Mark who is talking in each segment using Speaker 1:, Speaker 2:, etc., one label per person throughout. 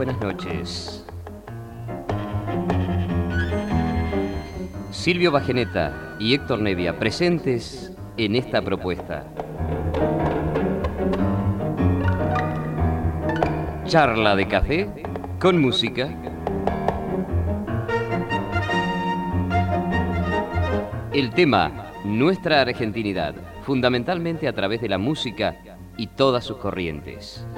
Speaker 1: buenas noches. Silvio Bajeneta y Héctor Nevia presentes en esta propuesta. Charla de café con música. El tema, nuestra argentinidad, fundamentalmente a través de la música y todas sus corrientes.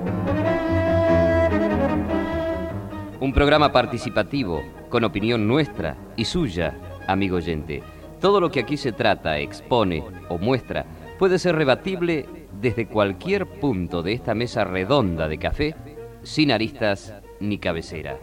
Speaker 1: Un programa participativo, con opinión nuestra y suya, amigo oyente. Todo lo que aquí se trata, expone o muestra puede ser rebatible desde cualquier punto de esta mesa redonda de café, sin aristas ni cabecera.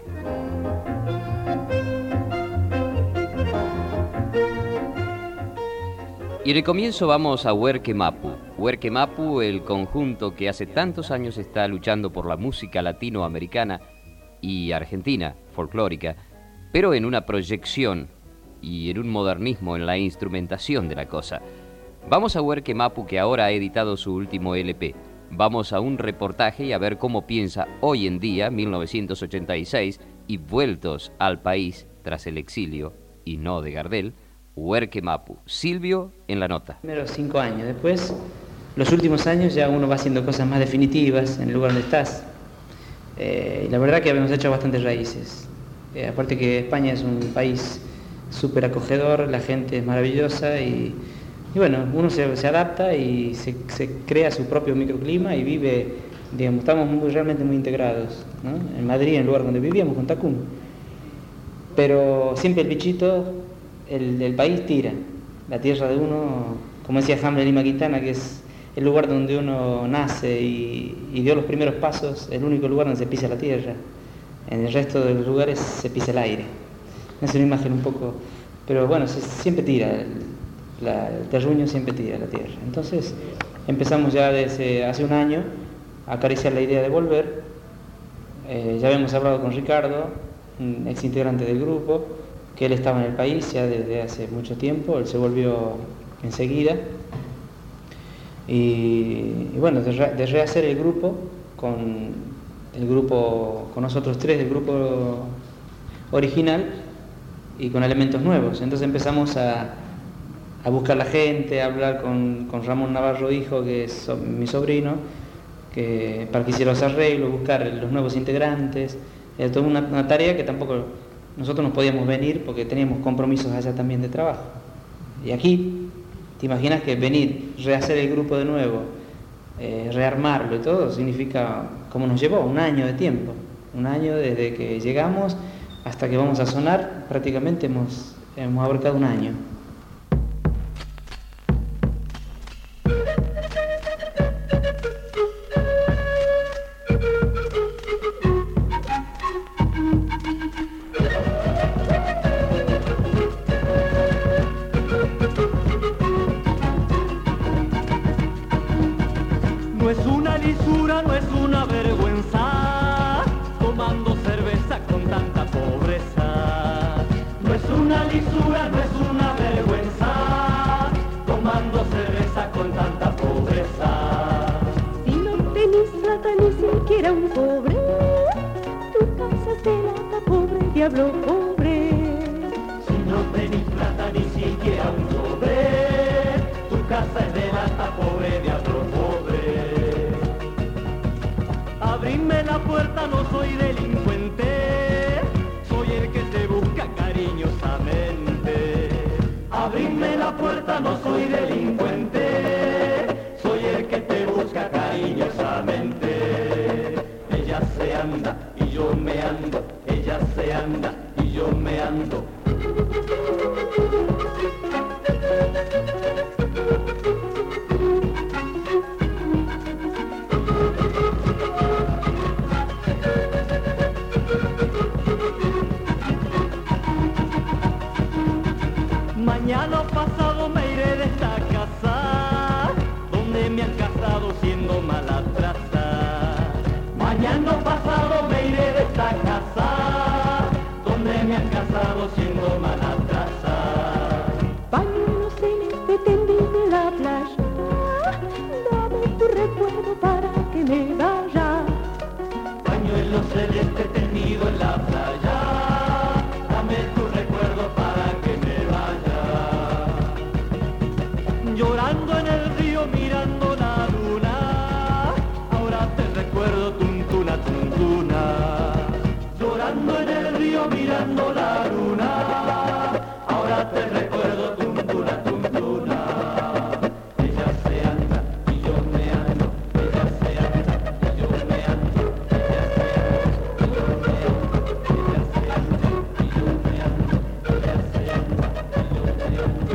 Speaker 1: Y en el comienzo vamos a Huerque Mapu. Huerque Mapu, el conjunto que hace tantos años está luchando por la música latinoamericana y argentina, folclórica, pero en una proyección y en un modernismo en la instrumentación de la cosa. Vamos a Huerque Mapu, que ahora ha editado su último LP. Vamos a un reportaje y a ver cómo piensa hoy en día, 1986, y vueltos al país tras el exilio, y no de Gardel, Huerque Mapu. Silvio en la nota.
Speaker 2: Primero 5 años, después, los últimos años ya uno va haciendo cosas más definitivas en el lugar donde estás. Y la verdad que habíamos hecho bastantes raíces. Aparte que España es un país súper acogedor, la gente es maravillosa y bueno, uno se adapta y se crea su propio microclima y vive, digamos, estamos realmente muy integrados, ¿no? En Madrid, en el lugar donde vivíamos, con Tacún. Pero siempre el bichito, el país tira, la tierra de uno, como decía Hamlet y Maquitana, que es el lugar donde uno nace y dio los primeros pasos, el único lugar donde se pisa la tierra. En el resto de los lugares se pisa el aire. Es una imagen un poco... Pero bueno, siempre tira, el terruño siempre tira la tierra. Entonces empezamos ya desde hace un año a acariciar la idea de volver. Ya habíamos hablado con Ricardo, un ex integrante del grupo, que él estaba en el país ya desde hace mucho tiempo, él se volvió enseguida. Y bueno, de rehacer el grupo con nosotros tres del grupo original y con elementos nuevos. Entonces empezamos a buscar la gente, a hablar con Ramón Navarro hijo, que es mi sobrino, para que hiciera los arreglos, buscar los nuevos integrantes. Era toda una tarea que tampoco nosotros no podíamos venir porque teníamos compromisos allá también de trabajo. Y aquí, ¿te imaginas que venir, rehacer el grupo de nuevo, rearmarlo y todo, significa, como nos llevó, un año de tiempo? Un año desde que llegamos hasta que vamos a sonar, prácticamente hemos abarcado un año.
Speaker 3: Mañana pasado me iré de esta casa, donde me han casado siendo mala traza. Mañana pasado me iré de esta casa, donde me han casado siendo mala traza.
Speaker 4: Pañuelos celeste tendido en la playa, dame tu recuerdo para que me vaya.
Speaker 3: Pañuelos celeste tendido en la playa, dame tu recuerdo para que me vaya. Llorando en el río mirando la luna, ahora te recuerdo tuntuna, tuntuna. Llorando en el río mirando la luna, ahora te recuerdo tuntuna, tuntuna. Ella se anda y yo me ando, ella se anda y yo me ando, ella se anda y yo me ando, ella se anda y yo me ando, ella se anda y yo me ando,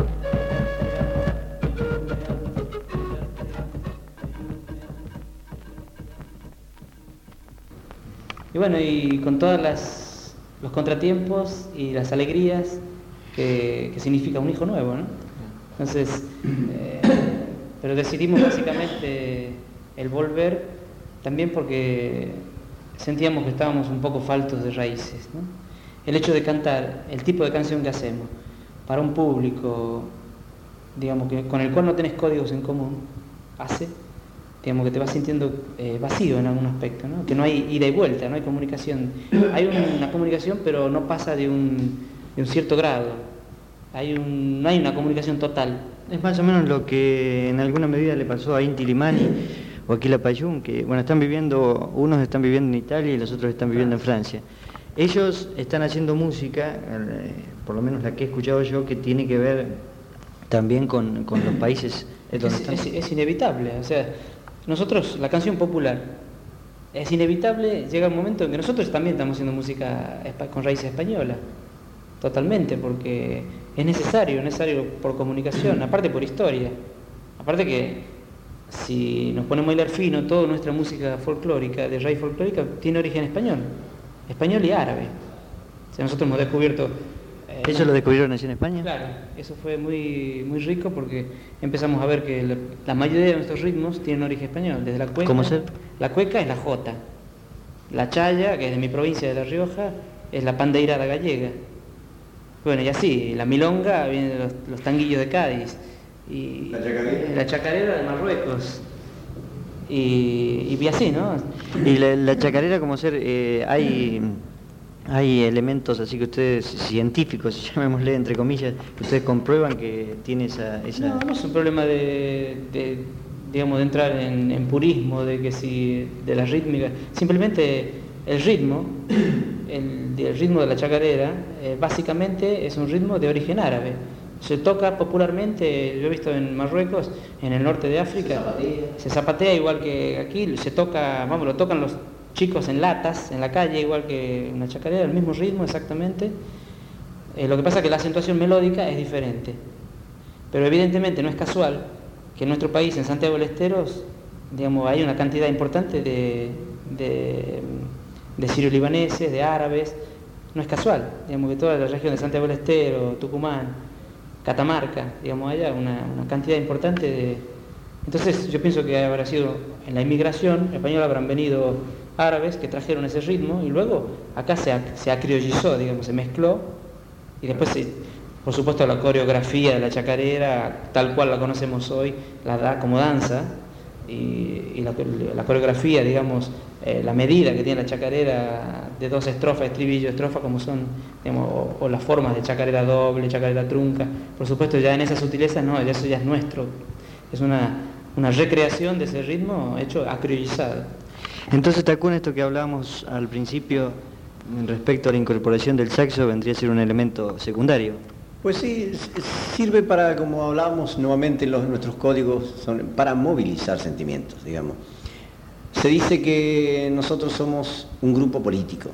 Speaker 2: Y bueno, y con todos los contratiempos y las alegrías que significa un hijo nuevo, ¿no? Entonces, pero decidimos básicamente el volver también porque sentíamos que estábamos un poco faltos de raíces, ¿no? El hecho de cantar el tipo de canción que hacemos para un público, digamos, que con el cual no tenés códigos en común, digamos, que te vas sintiendo vacío en algún aspecto, ¿no? Que no hay ida y vuelta, no hay comunicación. Hay una comunicación, pero no pasa de un cierto grado. No hay una comunicación total.
Speaker 5: Es más o menos lo que en alguna medida le pasó a Inti Limani o a Quila Payún, que bueno, unos están viviendo en Italia y los otros están viviendo en Francia. Ellos están haciendo música, por lo menos la que he escuchado yo, que tiene que ver también con los países donde están.
Speaker 2: Es inevitable, o sea, nosotros, la canción popular, es inevitable, llega un momento en que nosotros también estamos haciendo música con raíces españolas, totalmente, porque es necesario por comunicación, aparte por historia, aparte que si nos ponemos a hilar fino, toda nuestra música folclórica, de raíz folclórica, tiene origen español y árabe. O sea, nosotros hemos descubierto...
Speaker 5: ¿Eso lo descubrieron allí en España?
Speaker 2: Claro, eso fue muy, muy rico porque empezamos a ver que la mayoría de nuestros ritmos tienen origen español, desde la cueca.
Speaker 5: ¿Cómo ser?
Speaker 2: La cueca es la jota, la chaya, que es de mi provincia de La Rioja, es la pandeirada gallega. Bueno, y así, la milonga viene de los tanguillos de Cádiz, y la chacarera de Marruecos, y así, ¿no?
Speaker 5: Y la chacarera, como ser, hay elementos así que ustedes, científicos, llamémosle entre comillas, que ustedes comprueban que tiene esa...
Speaker 2: No es un problema de entrar en purismo, de la rítmica. Simplemente el ritmo de la chacarera, básicamente es un ritmo de origen árabe. Se toca popularmente, yo he visto en Marruecos, en el norte de África, se zapatea igual que aquí, lo tocan los chicos en latas, en la calle, igual que una chacarera, el mismo ritmo exactamente. Lo que pasa es que la acentuación melódica es diferente. Pero evidentemente no es casual que en nuestro país, en Santiago del Estero, digamos, hay una cantidad importante de sirio-libaneses, de árabes. No es casual, digamos, que toda la región de Santiago del Estero, Tucumán, Catamarca, digamos, haya una cantidad importante de... Entonces yo pienso que habrá sido en la inmigración española, habrán venido árabes que trajeron ese ritmo y luego acá se acriollizó, digamos, se mezcló y después, por supuesto, la coreografía de la chacarera, tal cual la conocemos hoy, la da como danza y la coreografía, digamos, la medida que tiene la chacarera de 2 estrofas, estribillo, estrofa, como son, digamos, o las formas de chacarera doble, chacarera trunca, por supuesto ya en esa sutileza no, eso ya es nuestro, es una recreación de ese ritmo hecho acriollizado.
Speaker 5: Entonces, Tacún, esto que hablábamos al principio respecto a la incorporación del saxo vendría a ser un elemento secundario.
Speaker 6: Pues sí, sirve para, como hablábamos nuevamente, nuestros códigos son para movilizar sentimientos, digamos. Se dice que nosotros somos un grupo político.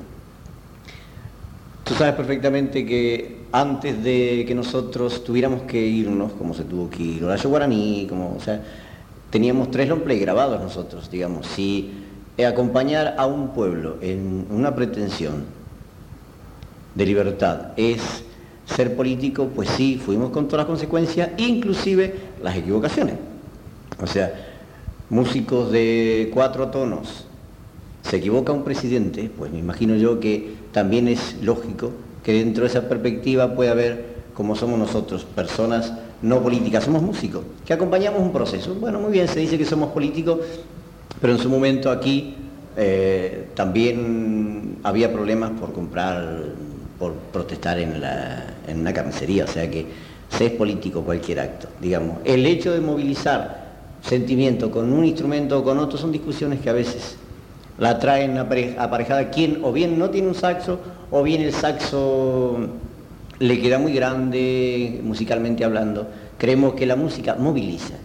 Speaker 6: Tú sabes perfectamente que antes de que nosotros tuviéramos que irnos, como se tuvo que ir Horacio Guaraní, teníamos 3 long play grabados nosotros, digamos. Si acompañar a un pueblo en una pretensión de libertad es ser político, pues sí, fuimos con todas las consecuencias, inclusive las equivocaciones. O sea, músicos de 4 tonos, se equivoca un presidente, pues me imagino yo que también es lógico que dentro de esa perspectiva puede haber, como somos nosotros, personas no políticas, somos músicos, que acompañamos un proceso. Bueno, muy bien, se dice que somos políticos, pero en su momento aquí También había problemas por protestar en una carnicería, o sea que se es político cualquier acto, digamos. El hecho de movilizar sentimiento con un instrumento o con otro son discusiones que a veces la traen aparejada quien o bien no tiene un saxo o bien el saxo le queda muy grande musicalmente hablando. Creemos que la música moviliza.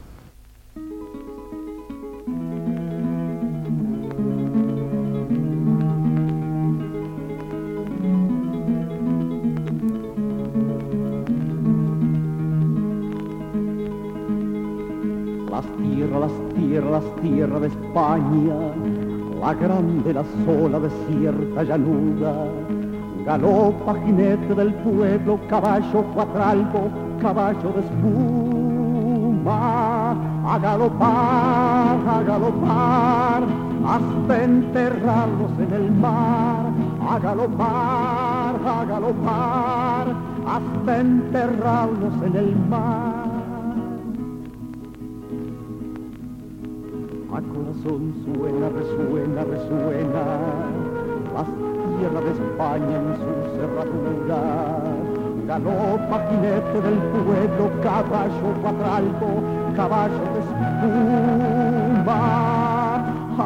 Speaker 3: Las tierras de España, la grande, la sola, desierta llanura. Galopa jinete del pueblo, caballo cuatralbo, caballo de espuma. A galopar, hasta enterrarlos en el mar. A galopar, hasta enterrarlos en el mar. A corazón suena, resuena, las tierras de España en su cerradura. Galopa jinete del pueblo, caballo cuatralbo, caballo de espuma. A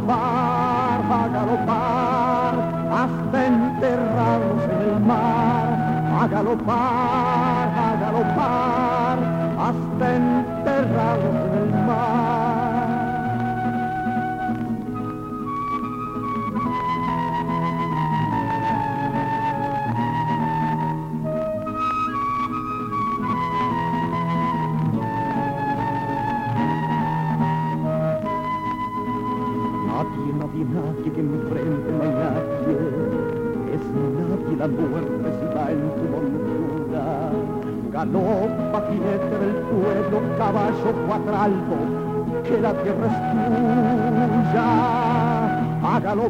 Speaker 3: galopar, hasta enterrarlos en el mar. A galopar, hasta enterrarlos en el mar. Nadie que enfrente no hay nadie, es nadie la muerte si va en tu montura. Galopa jinete del pueblo, caballo cuatralbo, que la tierra es tuya. A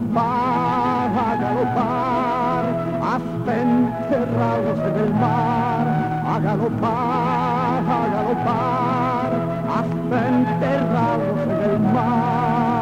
Speaker 3: galopar, hasta enterrarlos en el mar. A galopar, hasta enterrarlos en el mar.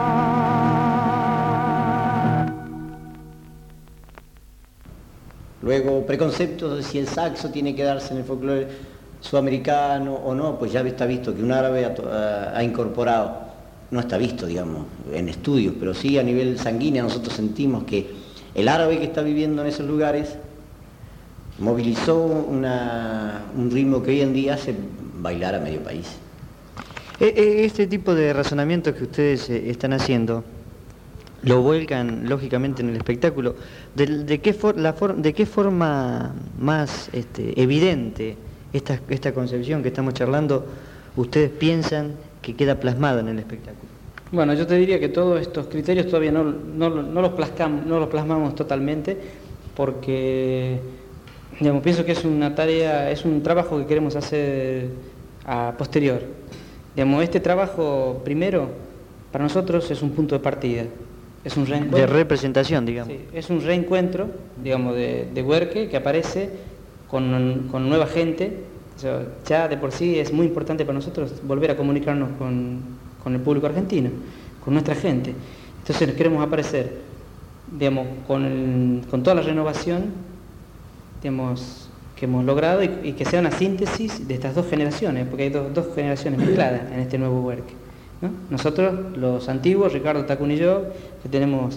Speaker 6: Luego, preconceptos de si el saxo tiene que darse en el folclore sudamericano o no, pues ya está visto que un árabe ha incorporado, no está visto, digamos, en estudios, pero sí a nivel sanguíneo nosotros sentimos que el árabe que está viviendo en esos lugares movilizó un ritmo que hoy en día hace bailar a medio país.
Speaker 5: Este tipo de razonamientos que ustedes están haciendo lo vuelcan lógicamente en el espectáculo. ¿De qué forma más evidente esta concepción que estamos charlando ustedes piensan que queda plasmada en el espectáculo?
Speaker 2: Bueno, yo te diría que todos estos criterios todavía no los plasmamos totalmente, porque digamos, pienso que es una tarea, es un trabajo que queremos hacer a posterior. Digamos, este trabajo primero para nosotros es un punto de partida. Es un reencuentro.
Speaker 5: De representación, digamos.
Speaker 2: Sí, es un reencuentro, digamos, de Huerque que aparece con nueva gente. O sea, ya de por sí es muy importante para nosotros volver a comunicarnos con el público argentino, con nuestra gente. Entonces queremos aparecer, digamos, con toda la renovación, digamos, que hemos logrado y que sea una síntesis de estas dos generaciones, porque hay dos generaciones mezcladas en este nuevo Huerque, ¿no? Nosotros, los antiguos, Ricardo Tacún y yo, que tenemos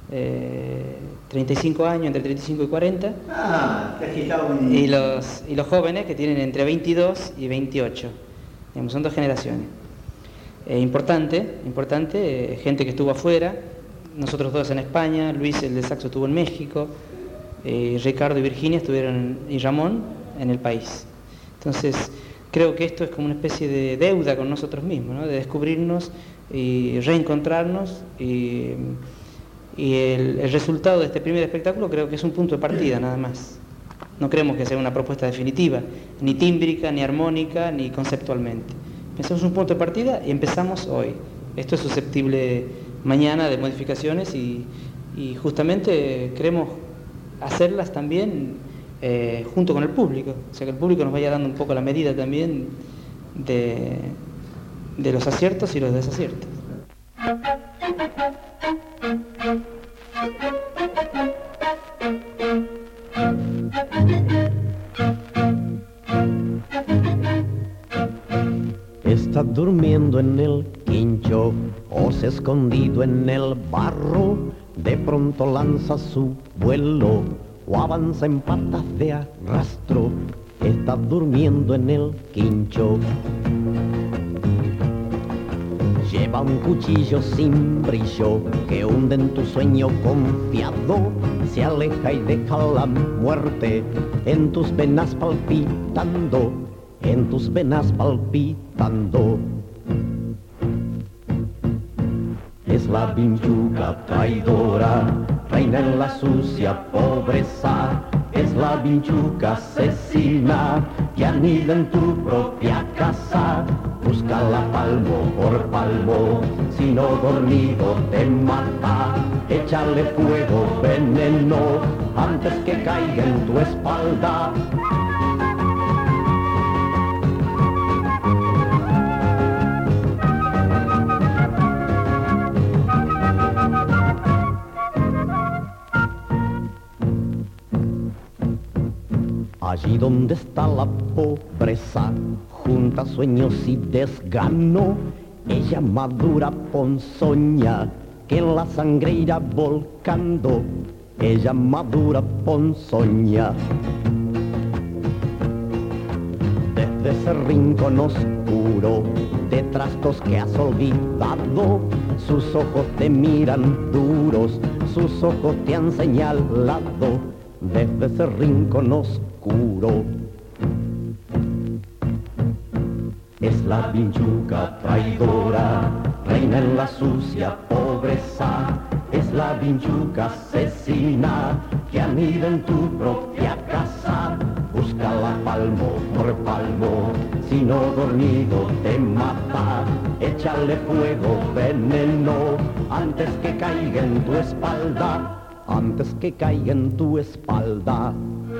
Speaker 2: 35 años, entre 35 y 40, y los jóvenes que tienen entre 22 y 28, digamos, son dos generaciones. Importante, gente que estuvo afuera, nosotros dos en España, Luis el de saxo estuvo en México, Ricardo y Virginia estuvieron, y Ramón en el país. Entonces creo que esto es como una especie de deuda con nosotros mismos, ¿no? De descubrirnos y reencontrarnos, y el resultado de este primer espectáculo creo que es un punto de partida nada más. No creemos que sea una propuesta definitiva, ni tímbrica, ni armónica, ni conceptualmente. Pensamos un punto de partida y empezamos hoy. Esto es susceptible mañana de modificaciones y justamente queremos hacerlas también junto con el público, o sea que el público nos vaya dando un poco la medida también de los aciertos y los desaciertos.
Speaker 7: Está durmiendo en el quincho o se ha escondido en el barro, de pronto lanza su vuelo o avanza en patas de arrastro. Está durmiendo en el quincho. Lleva un cuchillo sin brillo que hunde en tu sueño confiado, se aleja y deja la muerte en tus venas palpitando, en tus venas palpitando. Es la vinchuca traidora, reina en la sucia pobreza. Es la vinchuca asesina que anida en tu propia casa. Búscala palmo por palmo, si no dormido te mata. Échale fuego, veneno, antes que caiga en tu espalda. Allí donde está la pobreza, junta sueños y desgano, ella madura ponzoña que en la sangre irá volcando, ella madura ponzoña. Desde ese rincón oscuro, de trastos que has olvidado, sus ojos te miran duros, sus ojos te han señalado, desde ese rincón oscuro. Es la vinchuca traidora, reina en la sucia pobreza. Es la vinchuca asesina que anida en tu propia casa. Búscala palmo por palmo, si no dormido te mata. Échale fuego, veneno, antes que caiga en tu espalda, antes que caiga en tu espalda.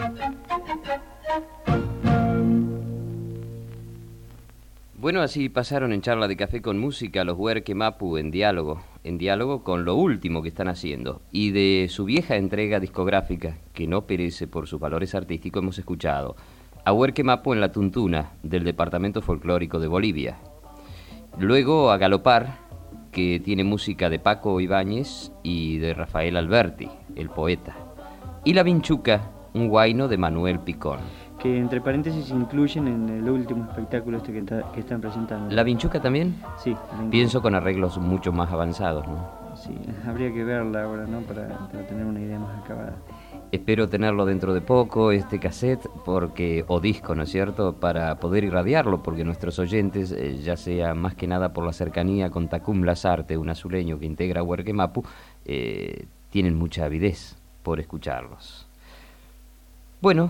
Speaker 1: Bueno, así pasaron en Charla de Café con Música los Huerque Mapu en diálogo con lo último que están haciendo. Y de su vieja entrega discográfica, que no perece por sus valores artísticos, hemos escuchado a Huerque Mapu en La Tuntuna, del Departamento Folclórico de Bolivia. Luego a Galopar, que tiene música de Paco Ibáñez y de Rafael Alberti, el poeta. Y La Vinchuca, un huayno de Manuel Picón,
Speaker 5: que entre paréntesis incluyen en el último espectáculo este que están presentando.
Speaker 1: ¿La Vinchuca también?
Speaker 5: Sí.
Speaker 1: Pienso con arreglos mucho más avanzados, ¿no?
Speaker 5: Sí, habría que verla ahora, ¿no? Para tener una idea más acabada.
Speaker 1: Espero tenerlo dentro de poco, este cassette, o disco, ¿no es cierto?, para poder irradiarlo, porque nuestros oyentes, ya sea más que nada por la cercanía con Tacum Lazarte, un azuleño que integra Huerque Mapu, tienen mucha avidez por escucharlos. Bueno,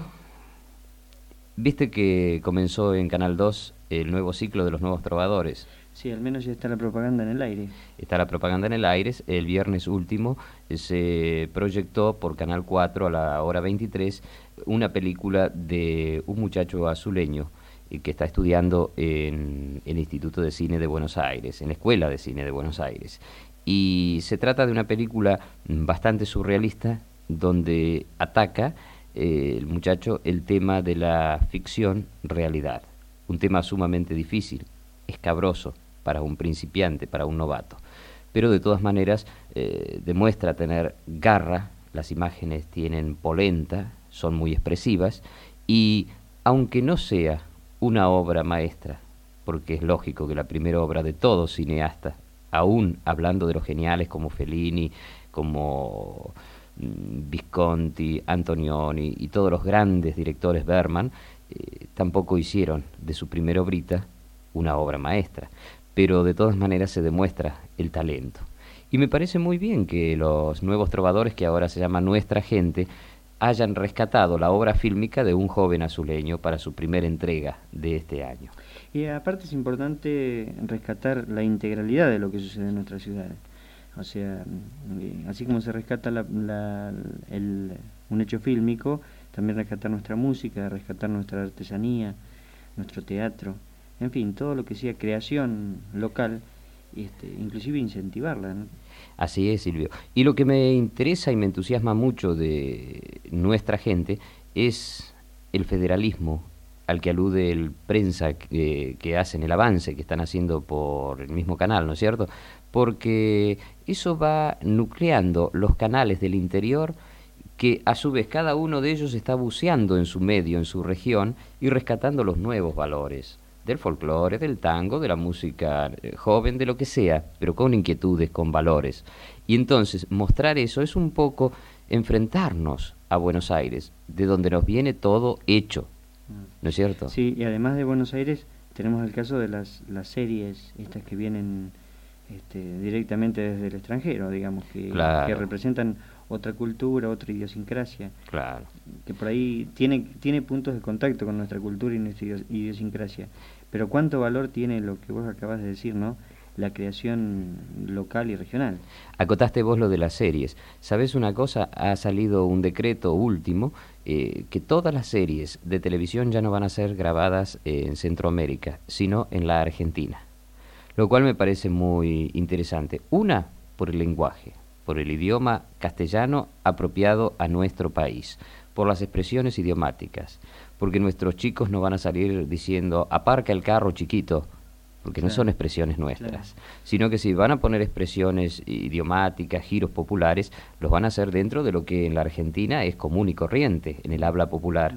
Speaker 1: viste que comenzó en Canal 2 el nuevo ciclo de los nuevos trovadores.
Speaker 5: Sí, al menos ya está la propaganda en el aire.
Speaker 1: Está la propaganda en el aire. El viernes último se proyectó por Canal 4 a la hora 23 una película de un muchacho azuleño que está estudiando en el Instituto de Cine de Buenos Aires, en la Escuela de Cine de Buenos Aires. Y se trata de una película bastante surrealista donde ataca el muchacho el tema de la ficción-realidad. Un tema sumamente difícil, escabroso para un principiante, para un novato. Pero de todas maneras demuestra tener garra, las imágenes tienen polenta, son muy expresivas, y aunque no sea una obra maestra, porque es lógico que la primera obra de todo cineasta, aún hablando de los geniales como Fellini, como Visconti, Antonioni y todos los grandes directores Bergman, tampoco hicieron de su primera obrita una obra maestra, pero de todas maneras se demuestra el talento. Y me parece muy bien que los nuevos trovadores, que ahora se llaman Nuestra Gente, hayan rescatado la obra fílmica de un joven azuleño para su primera entrega de este año.
Speaker 5: Y aparte es importante rescatar la integralidad de lo que sucede en nuestras ciudades. O sea, así como se rescata un hecho fílmico, también rescatar nuestra música, rescatar nuestra artesanía, nuestro teatro, en fin, todo lo que sea creación local inclusive incentivarla, ¿no?
Speaker 1: Así es, Silvio. Y lo que me interesa y me entusiasma mucho de nuestra gente es el federalismo al que alude el prensa que hacen, el avance que están haciendo por el mismo canal, ¿no es cierto? Porque eso va nucleando los canales del interior, que a su vez cada uno de ellos está buceando en su medio, en su región, y rescatando los nuevos valores del folclore, del tango, de la música joven, de lo que sea, pero con inquietudes, con valores. Y entonces mostrar eso es un poco enfrentarnos a Buenos Aires, de donde nos viene todo hecho, ¿no es cierto?
Speaker 5: Sí, y además de Buenos Aires tenemos el caso de las series estas que vienen directamente desde el extranjero, digamos,
Speaker 1: Claro.
Speaker 5: que representan otra cultura, otra idiosincrasia,
Speaker 1: Claro.
Speaker 5: que por ahí tiene puntos de contacto con nuestra cultura y nuestra idiosincrasia. Pero cuánto valor tiene lo que vos acabas de decir, ¿no? La creación local y regional.
Speaker 1: Acotaste vos lo de las series. ¿Sabés una cosa? Ha salido un decreto último que todas las series de televisión ya no van a ser grabadas en Centroamérica, sino en la Argentina. Lo cual me parece muy interesante. Una, por el lenguaje, por el idioma castellano apropiado a nuestro país, por las expresiones idiomáticas, porque nuestros chicos no van a salir diciendo aparca el carro chiquito, porque no son expresiones nuestras, sino que si van a poner expresiones idiomáticas, giros populares, los van a hacer dentro de lo que en la Argentina es común y corriente, en el habla popular.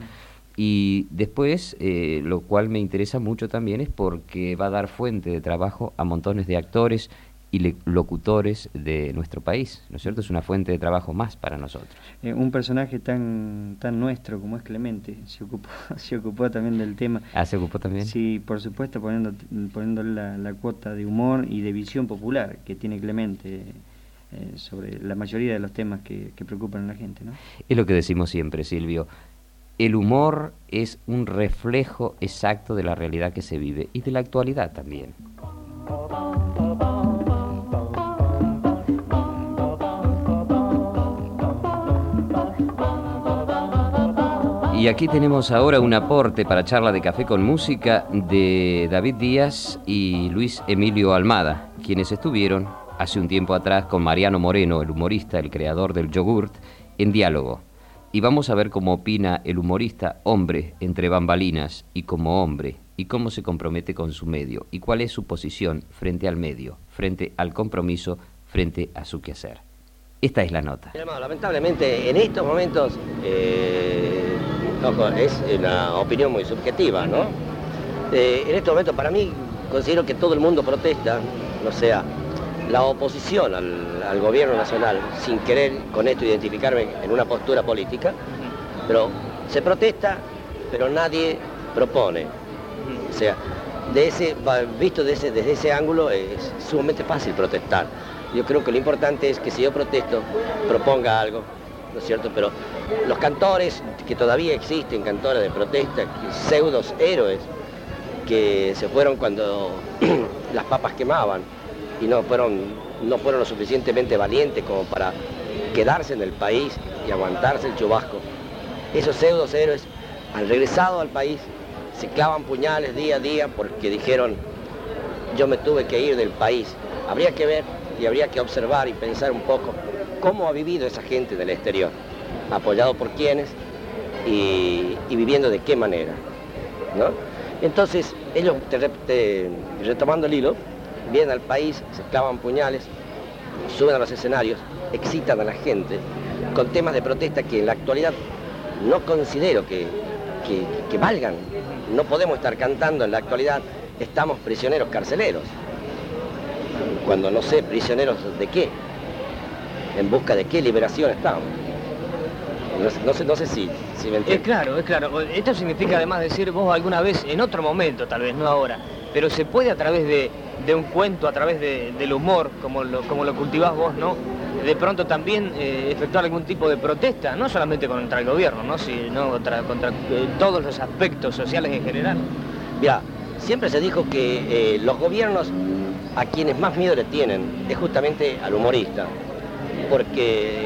Speaker 1: Y después, lo cual me interesa mucho también, es porque va a dar fuente de trabajo a montones de actores y locutores de nuestro país, ¿no es cierto? Es una fuente de trabajo más para nosotros.
Speaker 5: Un personaje tan nuestro como es Clemente se ocupó también del tema.
Speaker 1: ¿Ah, se ocupó también?
Speaker 5: Sí, por supuesto, poniéndole la cuota de humor y de visión popular que tiene Clemente sobre la mayoría de los temas que preocupan a la gente, ¿no?
Speaker 1: Es lo que decimos siempre, Silvio. El humor es un reflejo exacto de la realidad que se vive y de la actualidad también. Y aquí tenemos ahora un aporte para charla de café con música de David Díaz y Luis Emilio Almada, quienes estuvieron hace un tiempo atrás con Mariano Moreno, el humorista, el creador del yogurt, en diálogo. Y vamos a ver cómo opina el humorista, hombre entre bambalinas, y como hombre, y cómo se compromete con su medio, y cuál es su posición frente al medio, frente al compromiso, frente a su quehacer. Esta es la nota.
Speaker 8: Lamentablemente, en estos momentos, es una opinión muy subjetiva, ¿no? En estos momentos, para mí, considero que todo el mundo protesta, o sea, la oposición al gobierno nacional, sin querer con esto identificarme en una postura política, pero se protesta, pero nadie propone. O sea, visto desde ese ángulo es sumamente fácil protestar. Yo creo que lo importante es que si yo protesto, proponga algo, ¿no es cierto? Pero los cantores, que todavía existen cantores de protesta, pseudos héroes, que se fueron cuando las papas quemaban y no fueron lo suficientemente valientes como para quedarse en el país y aguantarse el chubasco. Esos pseudos héroes han regresado al país, se clavan puñales día a día porque dijeron, yo me tuve que ir del país. Habría que ver y habría que observar y pensar un poco cómo ha vivido esa gente del exterior, apoyado por quiénes y viviendo de qué manera, ¿no? Entonces, ellos, retomando el hilo, vienen al país, se clavan puñales, suben a los escenarios, excitan a la gente con temas de protesta que en la actualidad no considero que valgan. No podemos estar cantando en la actualidad, estamos prisioneros carceleros. Cuando no sé, prisioneros de qué, en busca de qué liberación estamos. No sé si me entiendes.
Speaker 9: Es claro. Esto significa además decir vos alguna vez, en otro momento tal vez, no ahora, pero se puede a través de un cuento, a través del humor, como lo cultivás vos, ¿no? De pronto también efectuar algún tipo de protesta, no solamente contra el gobierno, ¿no? Sino contra todos los aspectos sociales en general.
Speaker 8: Mirá, siempre se dijo que los gobiernos a quienes más miedo le tienen es justamente al humorista, porque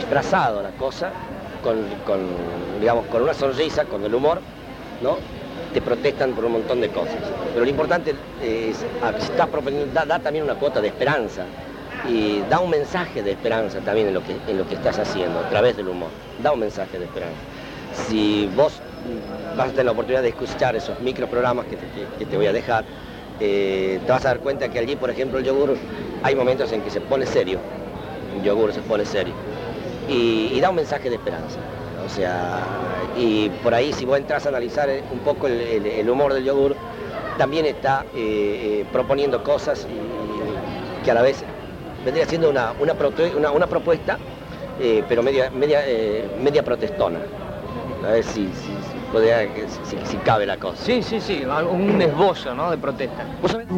Speaker 8: disfrazado la cosa, con una sonrisa, con el humor, ¿no? te protestan por un montón de cosas. Pero lo importante es, da también una cuota de esperanza y da un mensaje de esperanza también en lo que estás haciendo, a través del humor. Da un mensaje de esperanza. Si vos vas a tener la oportunidad de escuchar esos microprogramas que te voy a dejar, te vas a dar cuenta que allí, por ejemplo, el yogur, hay momentos en que se pone serio, el yogur se pone serio, y da un mensaje de esperanza. O sea, y por ahí si vos entras a analizar un poco el humor del yogur, también está proponiendo cosas que a la vez vendría siendo una propuesta, pero media protestona. A ver si cabe la cosa.
Speaker 9: Sí, un esbozo, ¿no?, de protesta. ¿Vos sabés?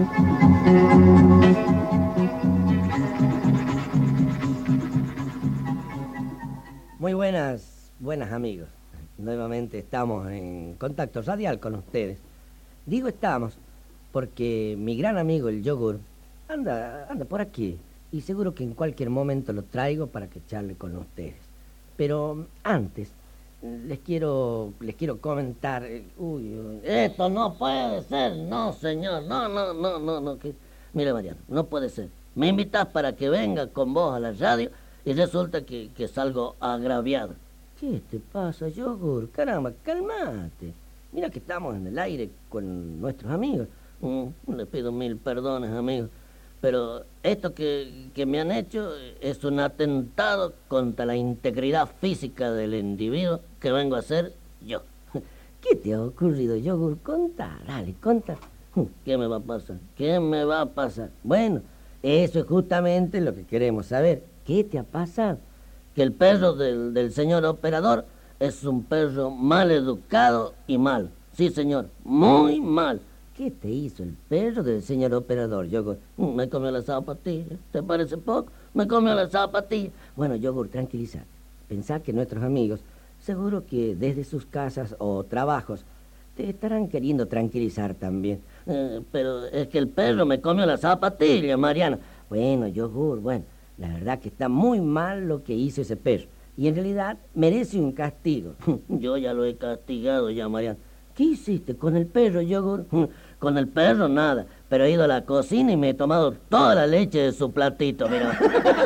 Speaker 10: Muy buenas amigos. Nuevamente estamos en contacto radial con ustedes. Digo estamos porque mi gran amigo el yogur anda por aquí y seguro que en cualquier momento lo traigo para que charle con ustedes. Pero antes les quiero comentar. Esto no puede ser, no señor, no. Mira Mariano, no puede ser. Me invitas para que venga con vos a la radio y resulta que salgo agraviado. ¿Qué te pasa, yogur? Caramba, cálmate. Mira que estamos en el aire con nuestros amigos. Le pido 1000 perdones, amigos. Pero esto que me han hecho es un atentado contra la integridad física del individuo que vengo a hacer yo. ¿Qué te ha ocurrido, yogur? Contá, dale, contá. ¿Qué me va a pasar? Bueno, eso es justamente lo que queremos saber. ¿Qué te ha pasado? Que el perro del señor operador es un perro mal educado y mal. Sí, señor, muy mal. ¿Qué te hizo el perro del señor operador, yogur? Me comió la zapatilla. ¿Te parece poco? Me comió la zapatilla. Bueno, yogur, tranquilízate. Pensá que nuestros amigos, seguro que desde sus casas o trabajos, te estarán queriendo tranquilizar también. Pero es que el perro me comió la zapatilla, Mariana. Bueno, yogur, bueno. La verdad que está muy mal lo que hizo ese perro. Y en realidad merece un castigo. Yo ya lo he castigado ya, Mariano. ¿Qué hiciste con el perro, yogur? Con el perro nada. Pero he ido a la cocina y me he tomado toda la leche de su platito, mira.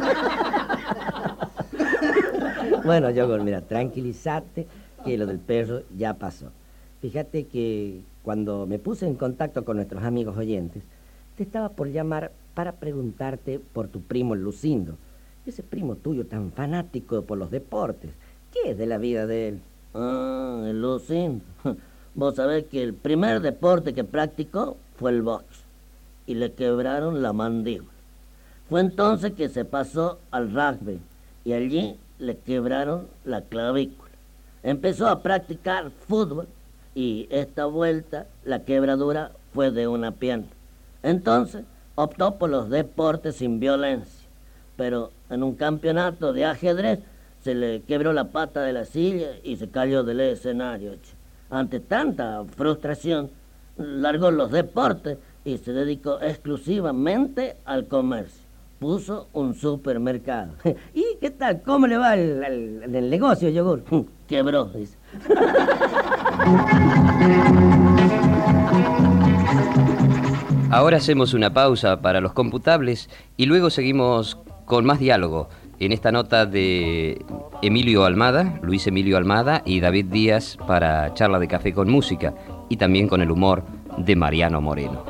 Speaker 10: Bueno, yogur, mira, tranquilízate que lo del perro ya pasó. Fíjate que cuando me puse en contacto con nuestros amigos oyentes, te estaba por llamar para preguntarte por tu primo Lucindo, ese primo tuyo tan fanático por los deportes. ¿Qué es de la vida de él? El Lucindo. Vos sabés que el primer deporte que practicó fue el box y le quebraron la mandíbula. Fue entonces que se pasó al rugby y allí le quebraron la clavícula. Empezó a practicar fútbol y esta vuelta la quebradura fue de una pierna. Entonces optó por los deportes sin violencia, pero en un campeonato de ajedrez se le quebró la pata de la silla y se cayó del escenario. Ante tanta frustración, largó los deportes y se dedicó exclusivamente al comercio. Puso un supermercado. ¿Y qué tal? ¿Cómo le va el negocio, yogur? Quebró, dice.
Speaker 1: Ahora hacemos una pausa para los computables y luego seguimos con más diálogo en esta nota de Luis Emilio Almada y David Díaz para Charla de Café con Música y también con el humor de Mariano Moreno.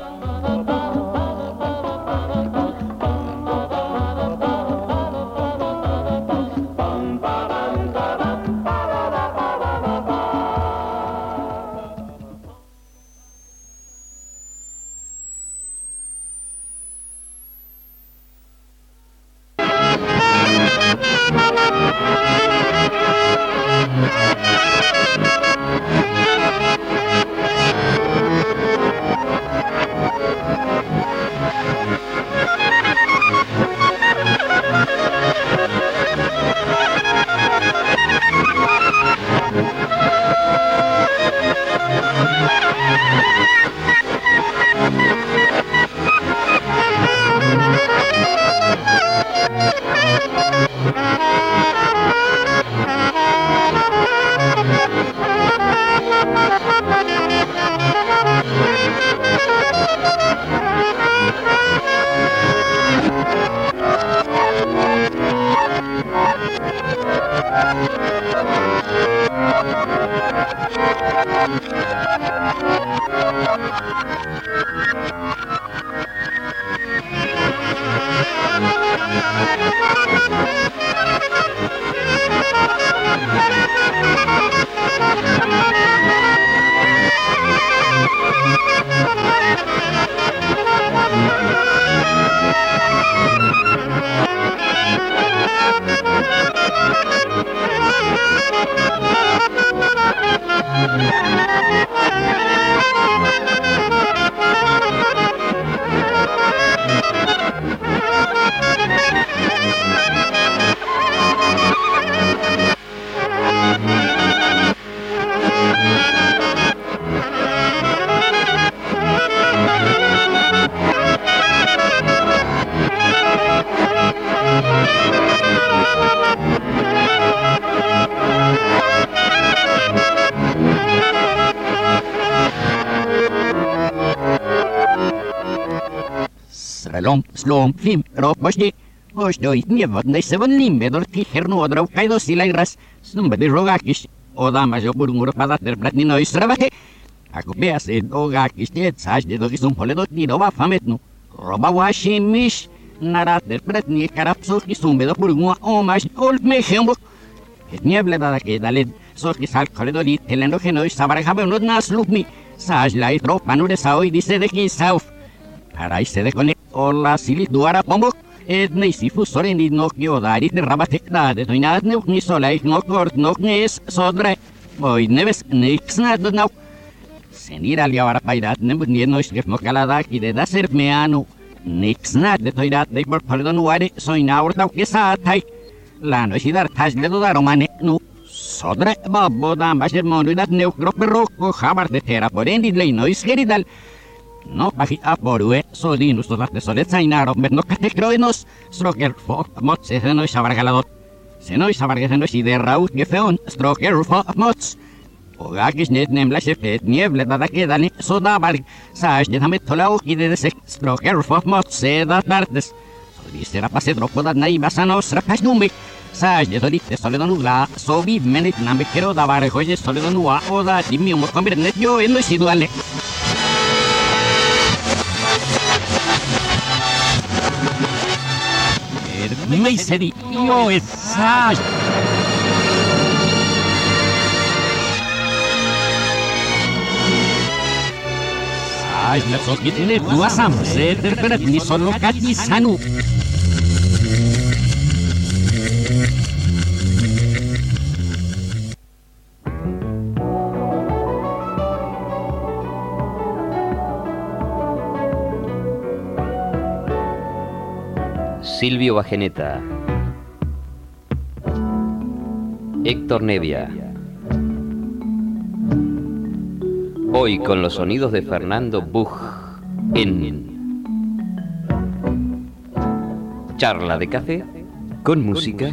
Speaker 11: Slom, flim, ropošti, oštoj, njevodnej se von limbe, dor tiher nuodrav, kaj dosila igras, snumbe de rogakiš, odama jo burungur padater bratni no isravate, ako beas ed ogakiš ted, saž de dogisum poledot ni dova fametnu, roba washi mish, narater bratni karapsos kisumbe do burungua omash, olf me hembuk, et nieble da ke daled, sohis al koledolit, telenogenois sabarjabe unod nas lukmi, saž la tropa nure saoi dice de kisauf, para se de conect olla silit duara pomok et nei sifu soreni nok yodari de rabatek da de toinat ne ukni solai nok kort nok nes sodre boy neves nixna do now senir ali ahora paidat ne budnie no is no kalada ki de da ser meanu nixna de toinat de por pardon ware soina orta que sa tai la no sidar tas le do da romane no sodre babbo da masher monudat ne ukro perro ko khabar de tera porendi le no is geridal no baji a borue sodinus todas de solet zainaro no catekroenos stroker fo mots se no sabargaladot se no sabargaladot si de raut gefeon stroker fo mots ogakis net nemla shefet nieble da quedani soda bar saj de hamet tolau y de se stroker fo mots se da tardes sodistera pase dropo da nai basano srakas numbi saj de solite soledonula so vi menit nambe kero da bar hoje soledonua oda dimmi mo convernet yo en no siduale me sedi io e saj saj la sosbitne dua sam se ter ni solo kati sanu
Speaker 1: Silvio Bajeneta, Héctor Nevia. Hoy con los sonidos de Fernando Buch en Charla de Café con música.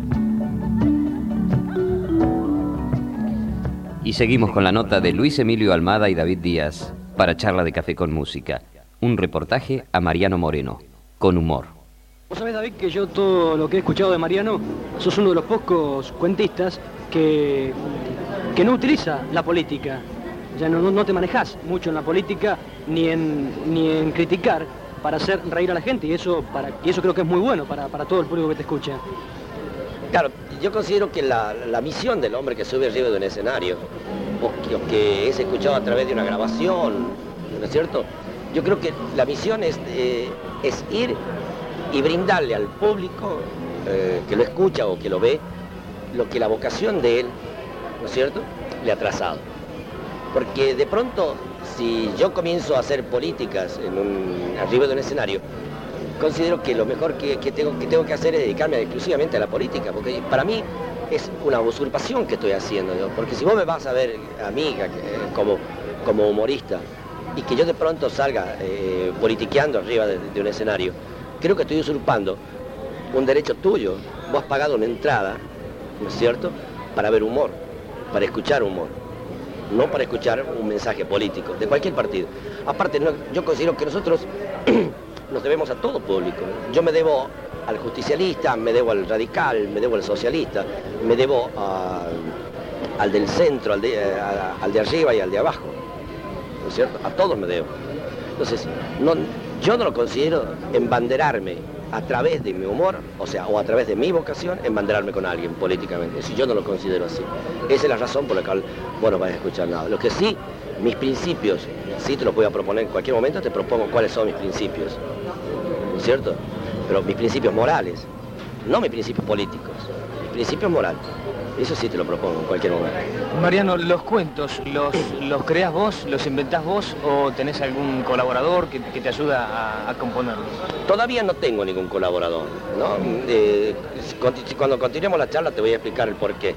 Speaker 1: Y seguimos con la nota de Luis Emilio Almada y David Díaz para Charla de Café con música. Un reportaje a Mariano Moreno, con humor.
Speaker 12: Vos sabés, David, que yo todo lo que he escuchado de Mariano, sos uno de los pocos cuentistas que no utiliza la política. Ya no te manejás mucho en la política ni en criticar para hacer reír a la gente, y eso creo que es muy bueno para todo el público que te escucha.
Speaker 8: Claro, yo considero que la misión del hombre que sube arriba de un escenario, o que es escuchado a través de una grabación, ¿no es cierto? Yo creo que la misión es ir y brindarle al público que lo escucha o que lo ve, lo que la vocación de él, ¿no es cierto?, le ha trazado. Porque de pronto, si yo comienzo a hacer políticas arriba de un escenario, considero que lo mejor que tengo que hacer es dedicarme exclusivamente a la política, porque para mí es una usurpación que estoy haciendo, ¿no? Porque si vos me vas a ver a mí como humorista, y que yo de pronto salga politiqueando arriba de un escenario, creo que estoy usurpando un derecho tuyo. Vos has pagado una entrada, ¿no es cierto?, para ver humor, para escuchar humor, no para escuchar un mensaje político de cualquier partido. Aparte, yo considero que nosotros nos debemos a todo público. Yo me debo al justicialista, me debo al radical, me debo al socialista, me debo al del centro, al de arriba y al de abajo, ¿no es cierto? A todos me debo. Entonces, yo no lo considero embanderarme a través de mi humor, o a través de mi vocación, embanderarme con alguien políticamente. Si yo no lo considero así. Esa es la razón por la cual vos no vais a escuchar nada. Lo que sí, mis principios, sí te los voy a proponer en cualquier momento, te propongo cuáles son mis principios, ¿no es cierto? Pero mis principios morales, no mis principios políticos, mis principios morales. Eso sí te lo propongo en cualquier momento.
Speaker 9: Mariano, ¿los cuentos los creás vos, los inventás vos o tenés algún colaborador que te ayuda a componerlos?
Speaker 8: Todavía no tengo ningún colaborador, ¿no? Cuando continuemos la charla te voy a explicar el porqué.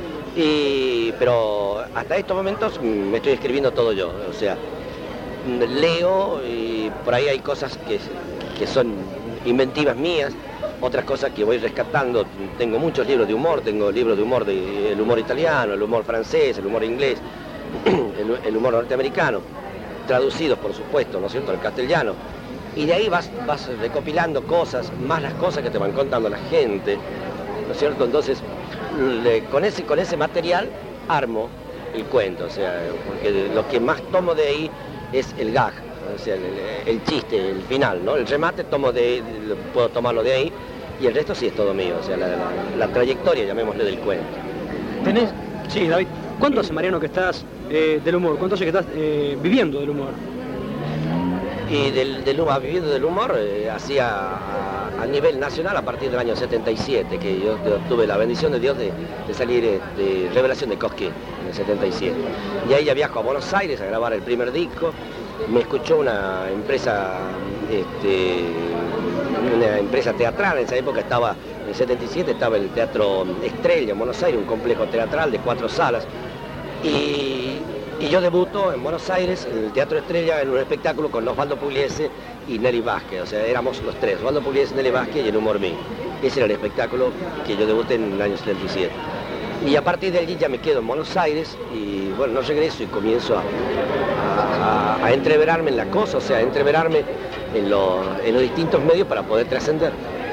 Speaker 8: Pero hasta estos momentos me estoy escribiendo todo yo, o sea, leo y por ahí hay cosas que son inventivas mías, otras cosas que voy rescatando. Tengo muchos libros de humor, tengo libros de humor el humor italiano, el humor francés, el humor inglés, el humor norteamericano, traducidos por supuesto, ¿no es cierto?, al castellano. Y de ahí vas recopilando cosas, más las cosas que te van contando la gente, ¿no es cierto? Entonces, con ese material armo el cuento, o sea, porque lo que más tomo de ahí es el gag, o sea, el chiste, el final, ¿no? El remate puedo tomarlo de ahí, y el resto sí es todo mío, o sea, la trayectoria, llamémosle, del cuento.
Speaker 12: Sí, David, ¿cuánto hace, Mariano, que estás del humor? ¿Cuánto hace que estás viviendo del humor?
Speaker 8: Y viviendo del humor, hacía a nivel nacional a partir del año 77, que yo tuve la bendición de Dios de salir de Revelación de Cosquín, en el 77. Y ahí ya viajo a Buenos Aires a grabar el primer disco. Me escuchó una empresa teatral. En esa época en el 77 estaba el Teatro Estrella en Buenos Aires, un complejo teatral de 4 salas. Y yo debuto en Buenos Aires, en el Teatro Estrella, en un espectáculo con Osvaldo Pugliese y Nelly Vázquez. O sea, éramos los tres, Osvaldo Pugliese, Nelly Vázquez y el humor mío. Ese era el espectáculo que yo debuté en el año 77. Y a partir de allí ya me quedo en Buenos Aires y bueno, no regreso y comienzo a entreverarme en la cosa, o sea, a entreverarme en los distintos medios para poder trascender.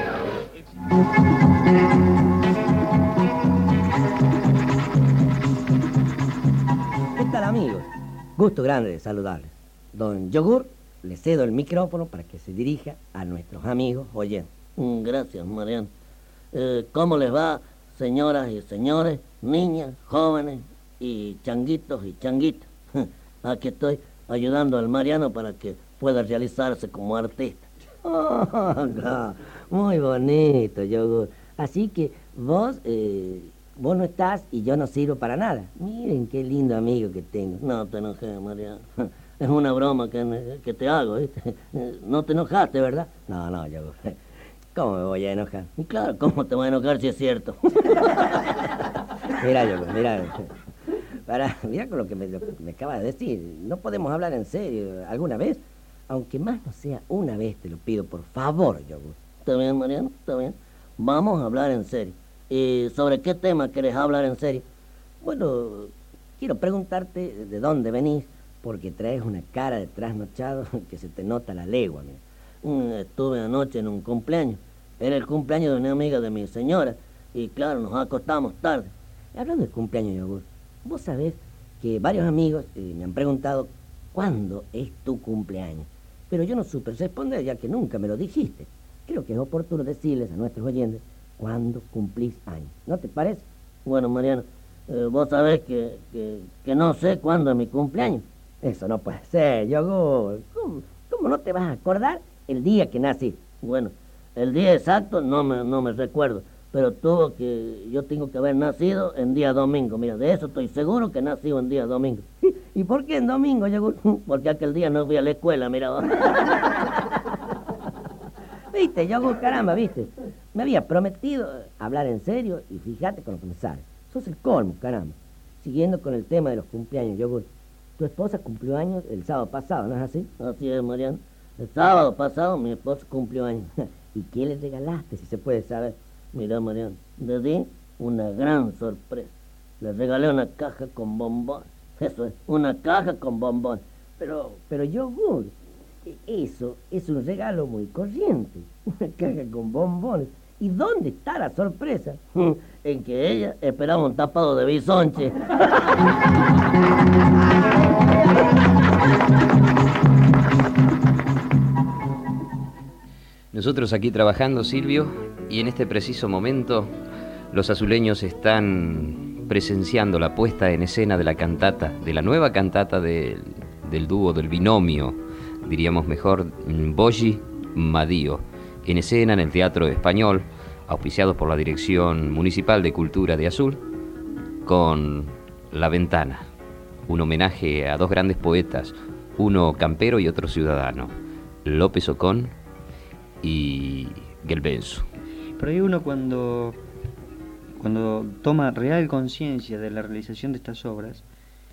Speaker 10: ¿Qué tal, amigos? Gusto grande de saludarles. Don Yogur, le cedo el micrófono para que se dirija a nuestros amigos oyentes.
Speaker 13: Gracias, Mariano. ¿Cómo les va, señoras y señores, niñas, jóvenes y changuitos y changuitas? Aquí estoy ayudando al Mariano para que pueda realizarse como artista.
Speaker 10: Oh, muy bonito, Yogur. Así que vos no estás y yo no sirvo para nada. Miren qué lindo amigo que tengo.
Speaker 13: No te enojes, Mariano. Es una broma que te hago, ¿viste? No te enojaste, ¿verdad?
Speaker 10: No, Yogur. ¿Cómo me voy a enojar?
Speaker 13: Y claro, ¿cómo te voy a enojar si es cierto?
Speaker 10: Mira, Yogur, mira. Mira con lo que me acabas de decir. No podemos hablar en serio alguna vez. Aunque más no sea una vez, te lo pido, por favor, Yogur.
Speaker 13: Está bien, Mariano, está bien. Vamos a hablar en serio. ¿Y sobre qué tema querés hablar en serio?
Speaker 10: Bueno, quiero preguntarte de dónde venís, porque traes una cara de trasnochado que se te nota la legua, mira.
Speaker 13: Estuve anoche en un cumpleaños. Era el cumpleaños de una amiga de mi señora. Y claro, nos acostamos tarde.
Speaker 10: Hablando del cumpleaños, Yogur, vos sabés que varios amigos me han preguntado cuándo es tu cumpleaños. Pero yo no supe responder, ya que nunca me lo dijiste. Creo que es oportuno decirles a nuestros oyentes cuándo cumplís años. ¿No te parece?
Speaker 13: Bueno, Mariano, vos sabés que no sé cuándo es mi cumpleaños.
Speaker 10: Eso no puede ser, Yogur. ¿Cómo no te vas a acordar el día que nací?
Speaker 13: Bueno, el día exacto no me recuerdo, pero yo tengo que haber nacido en día domingo. Mira, de eso estoy seguro que nací en día domingo.
Speaker 10: ¿Y por qué en domingo, Yogur?
Speaker 13: Porque aquel día no fui a la escuela, mira.
Speaker 10: Viste, Yogur, caramba, viste. Me había prometido hablar en serio y fíjate con lo que me sale. Sos el colmo, caramba. Siguiendo con el tema de los cumpleaños, Yogur. Tu esposa cumplió años el sábado pasado, ¿no es así?
Speaker 13: Así es, Mariano. El sábado pasado mi esposa cumplió años.
Speaker 10: ¿Y qué le regalaste, si se puede saber?
Speaker 13: Mira, Mariano, le di una gran sorpresa. Le regalé una caja con bombón. Eso es, una caja con bombón.
Speaker 10: Pero Yogur, eso es un regalo muy corriente. Una caja con bombones.
Speaker 13: ¿Y dónde está la sorpresa? En que ella esperaba un tapado de bisonche.
Speaker 1: Nosotros aquí trabajando, Silvio, y en este preciso momento los azuleños están presenciando la puesta en escena de la cantata, de la nueva cantata del dúo, del binomio, diríamos mejor, Bogi Madío, en escena en el Teatro Español, auspiciados por la Dirección Municipal de Cultura de Azul, con La Ventana, un homenaje a dos grandes poetas, uno campero y otro ciudadano, López Ocón y Gelbensu.
Speaker 5: Pero hay uno cuando toma real conciencia de la realización de estas obras,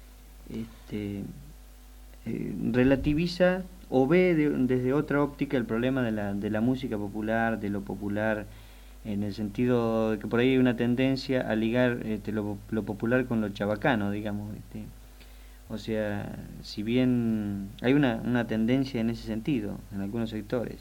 Speaker 5: relativiza o ve desde otra óptica el problema de la música popular, de lo popular, en el sentido de que por ahí hay una tendencia a ligar lo popular con lo chabacano, digamos. O sea, si bien hay una tendencia en ese sentido en algunos sectores,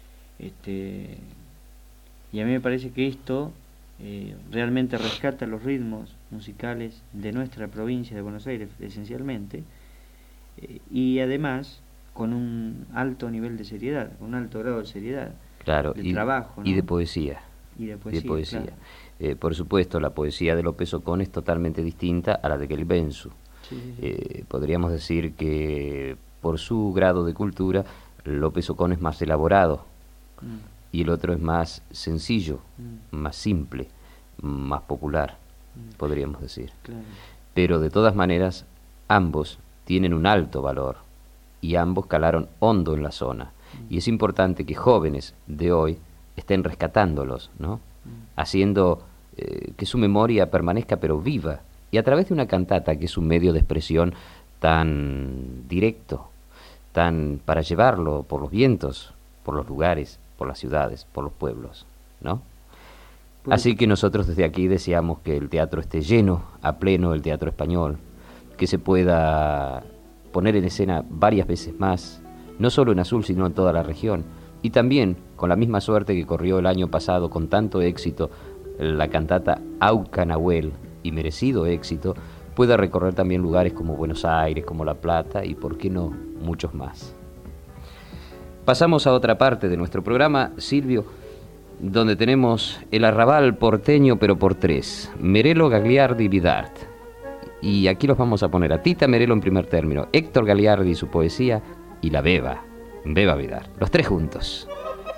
Speaker 5: y a mí me parece que esto realmente rescata los ritmos musicales de nuestra provincia de Buenos Aires esencialmente, y además con un alto nivel de seriedad, un alto grado de seriedad,
Speaker 1: claro,
Speaker 5: de trabajo, ¿no?
Speaker 1: Y de poesía.
Speaker 5: Claro.
Speaker 1: Por supuesto, la poesía de López Ocón es totalmente distinta a la de Gelbensu. Sí. Podríamos decir que por su grado de cultura, López Ocón es más elaborado y el otro es más sencillo, más simple, más popular, podríamos decir.
Speaker 5: Claro.
Speaker 1: Pero de todas maneras, ambos tienen un alto valor y ambos calaron hondo en la zona. Y es importante que jóvenes de hoy estén rescatándolos, ¿no? Haciendo que su memoria permanezca pero viva, y a través de una cantata que es un medio de expresión tan directo, tan para llevarlo por los vientos, por los lugares, por las ciudades, por los pueblos, ¿no? Así que nosotros desde aquí deseamos que el teatro esté lleno, a pleno, el Teatro Español, que se pueda poner en escena varias veces más, no solo en Azul, sino en toda la región, y también con la misma suerte que corrió el año pasado con tanto éxito la cantata Auca Nahuel, y merecido éxito, pueda recorrer también lugares como Buenos Aires, como La Plata y, por qué no, muchos más. Pasamos a otra parte de nuestro programa, Silvio, donde tenemos el arrabal porteño pero por tres, Merelo, Gagliardi y Vidart. Y aquí los vamos a poner a Tita Merelo en primer término, Héctor Gagliardi y su poesía, y la Beba Vidart, los tres juntos.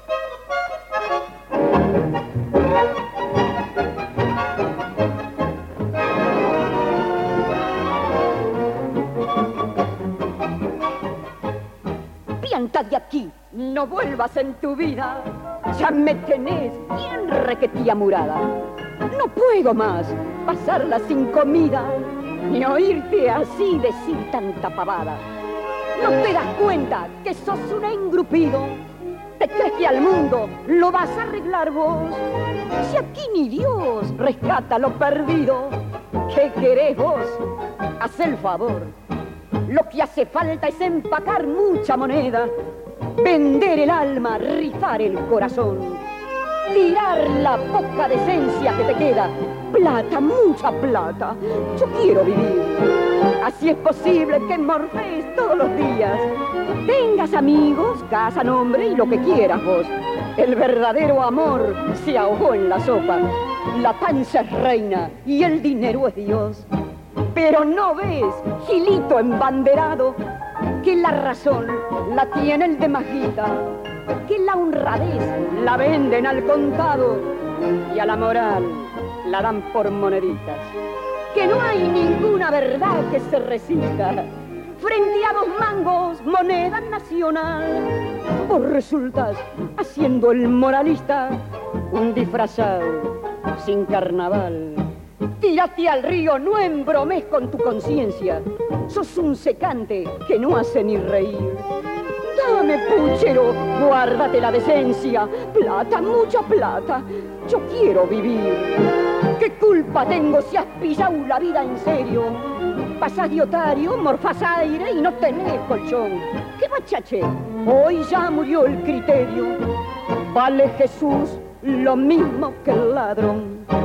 Speaker 4: Pianta de aquí, no vuelvas en tu vida, ya me tenés bien requetía murada. No puedo más pasarla sin comida, ni oírte así decir tanta pavada. ¿No te das cuenta que sos un engrupido? ¿Te crees que al mundo lo vas a arreglar vos? Si aquí ni Dios rescata lo perdido, ¿qué querés vos? Haz el favor. Lo que hace falta es empacar mucha moneda, vender el alma, rifar el corazón, tirar la poca decencia que te queda. Plata, mucha plata, yo quiero vivir. Así es posible que morfees todos los días, tengas amigos, casa, nombre y lo que quieras vos. El verdadero amor se ahogó en la sopa, la panza es reina y el dinero es Dios. Pero no ves, Gilito embanderado, que la razón la tiene el de Majita, que la honradez la venden al contado y a la moral la dan por moneditas, que no hay ninguna verdad que se resista frente a 2 mangos, moneda nacional. Vos resultas haciendo el moralista, un disfrazado sin carnaval. Tírate al río, no embromes con tu conciencia, sos un secante que no hace ni reír. Dame, puchero, guárdate la decencia, plata, mucha plata, yo quiero vivir. ¿Qué culpa tengo si has pillado la vida en serio? Pasás de otario, morfás aire y no tenés colchón. ¿Qué bachache? Hoy ya murió el criterio. Vale Jesús lo mismo que el ladrón.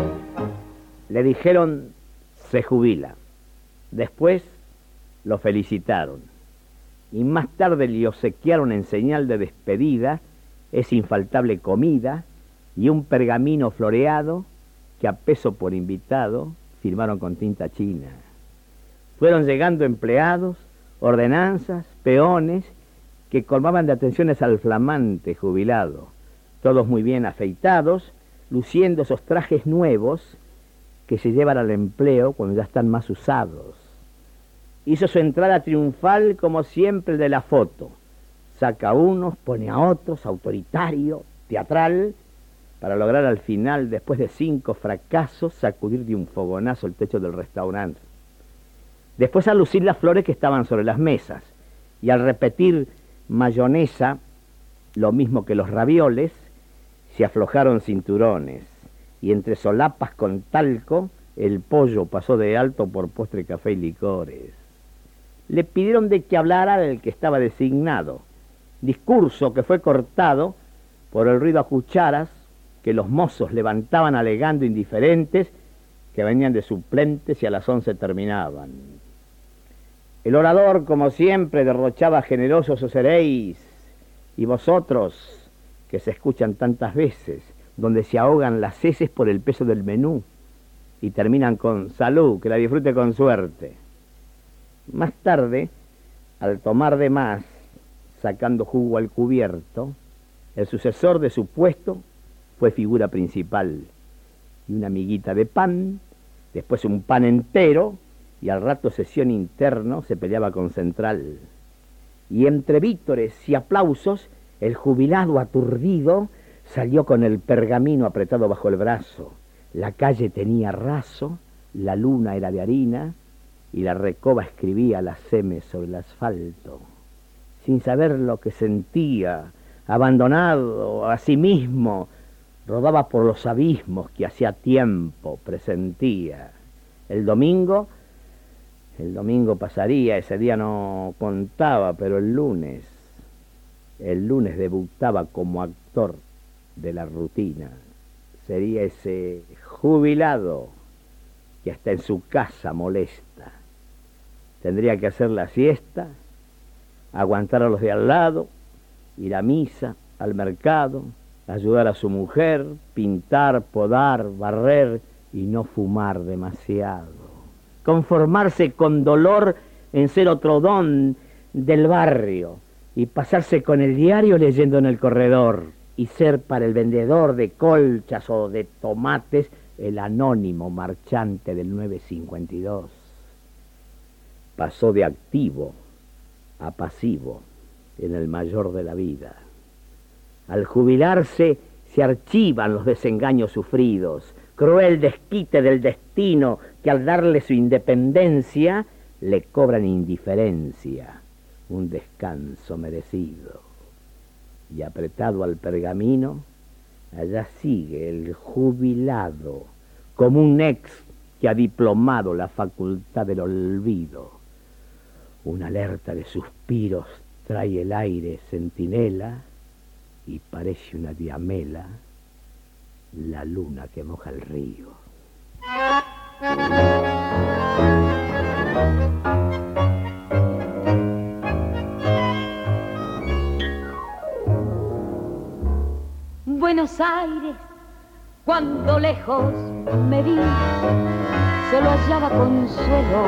Speaker 14: Le dijeron, se jubila. Después lo felicitaron. Y más tarde le obsequiaron en señal de despedida esa infaltable comida y un pergamino floreado que a peso por invitado firmaron con tinta china. Fueron llegando empleados, ordenanzas, peones, que colmaban de atenciones al flamante jubilado, todos muy bien afeitados, luciendo esos trajes nuevos que se llevan al empleo cuando ya están más usados. Hizo su entrada triunfal como siempre el de la foto. Saca a unos, pone a otros, autoritario, teatral, para lograr al final, después de 5 fracasos, sacudir de un fogonazo el techo del restaurante. Después a lucir las flores que estaban sobre las mesas, y al repetir mayonesa, lo mismo que los ravioles, se aflojaron cinturones, y entre solapas con talco, el pollo pasó de alto por postre, café y licores. Le pidieron de que hablara el que estaba designado, discurso que fue cortado por el ruido a cucharas que los mozos levantaban alegando indiferentes que venían de suplentes y a las 11 terminaban. El orador, como siempre, derrochaba generosos os seréis, y vosotros, que se escuchan tantas veces, donde se ahogan las heces por el peso del menú, y terminan con salud, que la disfrute con suerte. Más tarde, al tomar de más, sacando jugo al cubierto, el sucesor de su puesto fue figura principal, y una miguita de pan, después un pan entero, y al rato sesión interno se peleaba con central. Y entre vítores y aplausos, el jubilado aturdido salió con el pergamino apretado bajo el brazo. La calle tenía raso, la luna era de harina, y la recoba escribía las M sobre el asfalto. Sin saber lo que sentía, abandonado a sí mismo, rodaba por los abismos que hacía tiempo presentía. El domingo pasaría, ese día no contaba, pero el lunes debutaba como actor de la rutina. Sería ese jubilado que hasta en su casa molesta. Tendría que hacer la siesta, aguantar a los de al lado, ir a misa, al mercado, ayudar a su mujer, pintar, podar, barrer y no fumar demasiado. Conformarse con dolor en ser otro don del barrio y pasarse con el diario leyendo en el corredor y ser para el vendedor de colchas o de tomates el anónimo marchante del 952. Pasó de activo a pasivo en el mayor de la vida. Al jubilarse se archivan los desengaños sufridos, cruel desquite del destino que al darle su independencia le cobran indiferencia, un descanso merecido. Y apretado al pergamino, allá sigue el jubilado, como un ex que ha diplomado la facultad del olvido. Una alerta de suspiros trae el aire centinela y parece una diamela la luna que moja el río.
Speaker 4: Buenos Aires, cuando lejos me vi, solo hallaba consuelo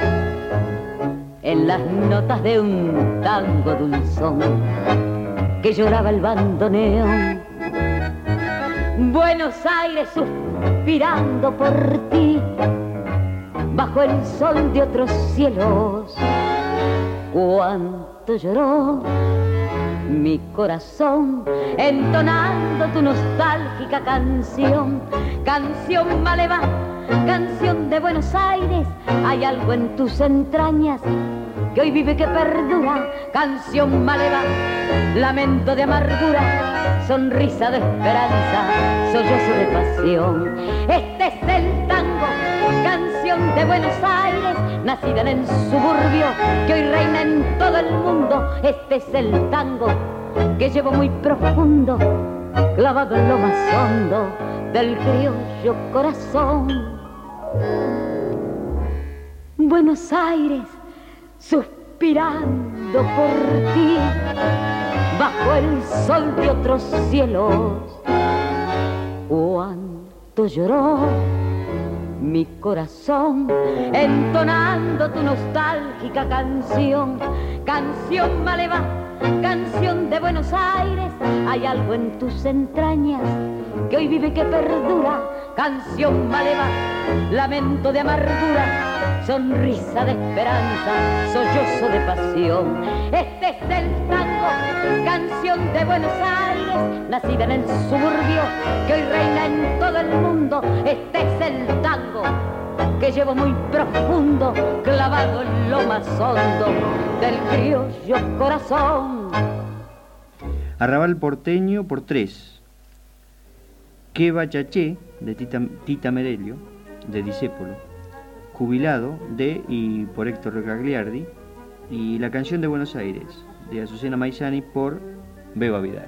Speaker 4: en las notas de un tango dulzón que lloraba el bandoneón. Buenos Aires suspirando por ti, bajo el sol de otros cielos, cuánto lloró mi corazón entonando tu nostálgica canción, canción maleva, canción de Buenos Aires. Hay algo en tus entrañas que hoy vive, que perdura, canción maleva, lamento de amargura, sonrisa de esperanza, sollozo de pasión. Este es el tango, canción de Buenos Aires, nacida en el suburbio, que hoy reina en todo el mundo. Este es el tango que llevo muy profundo clavado en lo más hondo del criollo corazón. Buenos Aires, suspirando por ti, bajo el sol de otros cielos, cuánto lloró mi corazón, entonando tu nostálgica canción, canción maleva, canción de Buenos Aires. Hay algo en tus entrañas que hoy vive y que perdura, canción maleva, lamento de amargura, sonrisa de esperanza, sollozo de pasión. Este es el tango, canción de Buenos Aires, nacida en el suburbio que hoy reina en todo el mundo. Este es el tango que llevo muy profundo, clavado en lo más hondo del criollo corazón.
Speaker 5: Arrabal porteño por 3. Que Bachaché, de Tita Merelio, de Discépolo. Jubilado, de y por Héctor Gagliardi. Y La canción de Buenos Aires, de Azucena Maizani, por Beba Vidal.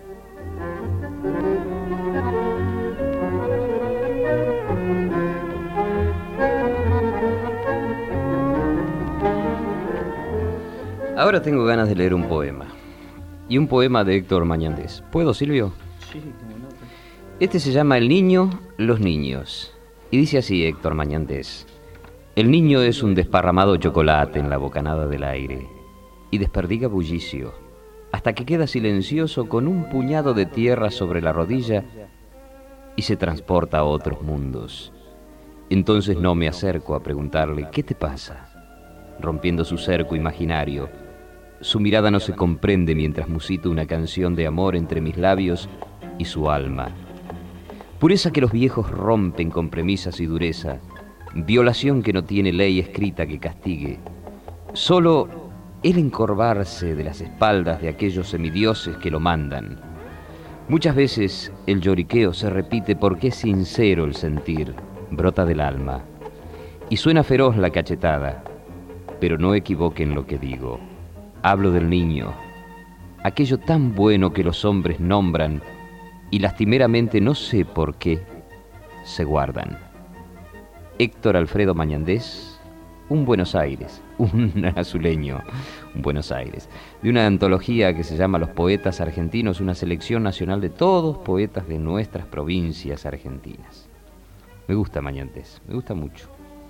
Speaker 1: Ahora tengo ganas de leer un poema. Y un poema de Héctor Mañandés. ¿Puedo, Silvio?
Speaker 5: Sí, como no.
Speaker 1: Este se llama El niño, los niños. Y dice así Héctor Mañandés. El niño es un desparramado chocolate en la bocanada del aire y desperdiga bullicio hasta que queda silencioso con un puñado de tierra sobre la rodilla y se transporta a otros mundos. Entonces no me acerco a preguntarle ¿qué te pasa? Rompiendo su cerco imaginario, su mirada no se comprende mientras musito una canción de amor entre mis labios y su alma. Pureza que los viejos rompen con premisas y dureza, violación que no tiene ley escrita que castigue. Solo el encorvarse de las espaldas de aquellos semidioses que lo mandan. Muchas veces el lloriqueo se repite porque es sincero el sentir, brota del alma. Y suena feroz la cachetada, pero no equivoquen lo que digo. Hablo del niño, aquello tan bueno que los hombres nombran y lastimeramente no sé por qué se guardan. Héctor Alfredo Mañandés, un Buenos Aires, un azuleño, un Buenos Aires, de una antología que se llama Los Poetas Argentinos, una selección nacional de todos poetas de nuestras provincias argentinas. Me gusta Mañandés, me gusta mucho.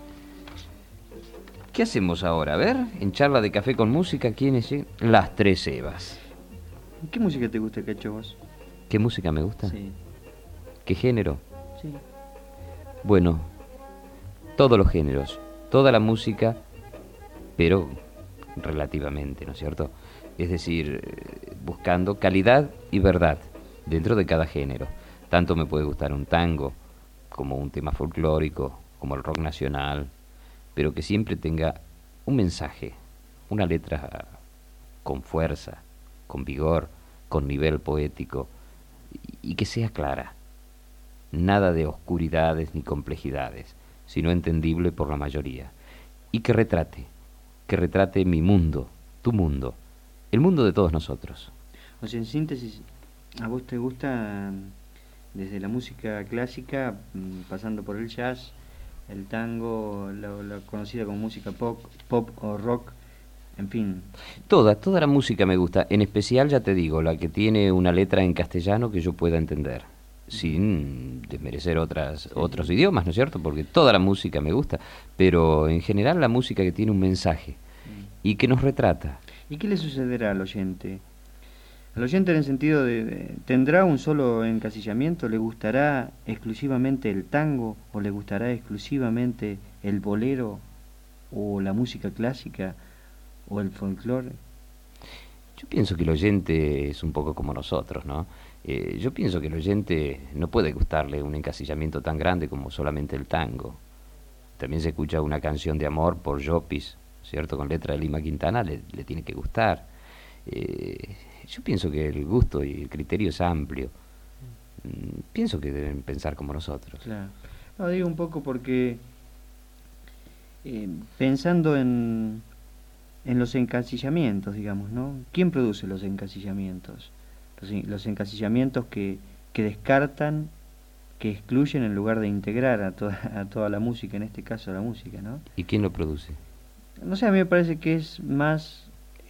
Speaker 1: ¿Qué hacemos ahora? A ver, en charla de café con música, ¿quiénes llegan? Las Tres Evas.
Speaker 5: ¿Qué música te gusta, Cacho, vos?
Speaker 1: ¿Qué música me gusta?
Speaker 5: Sí.
Speaker 1: ¿Qué género?
Speaker 5: Sí.
Speaker 1: Bueno, todos los géneros, toda la música, pero relativamente, ¿no es cierto? Es decir, buscando calidad y verdad dentro de cada género. Tanto me puede gustar un tango, como un tema folclórico, como el rock nacional, pero que siempre tenga un mensaje, una letra con fuerza, con vigor, con nivel poético, y que sea clara. Nada de oscuridades ni complejidades, sino entendible por la mayoría. Y que retrate mi mundo, tu mundo, el mundo de todos nosotros.
Speaker 5: O sea, en síntesis, ¿a vos te gusta desde la música clásica, pasando por el jazz, el tango, la conocida como música pop o rock, en fin?
Speaker 1: Toda la música me gusta, en especial, ya te digo, la que tiene una letra en castellano que yo pueda entender, sin desmerecer otros idiomas, ¿no es cierto? Porque toda la música me gusta, pero en general la música que tiene un mensaje y que nos retrata.
Speaker 5: ¿Y qué le sucederá al oyente? Al oyente en el sentido de ¿tendrá un solo encasillamiento? ¿Le gustará exclusivamente el tango o le gustará exclusivamente el bolero o la música clásica o el folclore?
Speaker 1: Yo pienso que el oyente es un poco como nosotros, ¿no? Yo pienso que el oyente no puede gustarle un encasillamiento tan grande como solamente el tango. También se escucha una canción de amor por Llopis, ¿cierto? Con letra de Lima Quintana, le tiene que gustar. Yo pienso que el gusto y el criterio es amplio. Pienso que deben pensar como nosotros.
Speaker 5: Claro. No, digo un poco porque pensando en los encasillamientos, digamos, ¿no? ¿Quién produce los encasillamientos? los encasillamientos que descartan, que excluyen en lugar de integrar a toda la música, en este caso la música, ¿no?
Speaker 1: ¿Y quién lo produce?
Speaker 5: No sé, a mí me parece que es más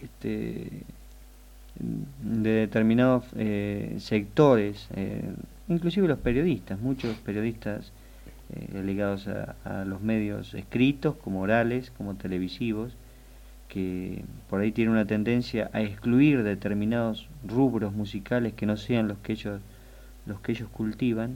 Speaker 5: de determinados sectores, inclusive los periodistas, muchos periodistas ligados a los medios escritos, como orales, como televisivos, que por ahí tienen una tendencia a excluir determinados rubros musicales que no sean los que ellos cultivan.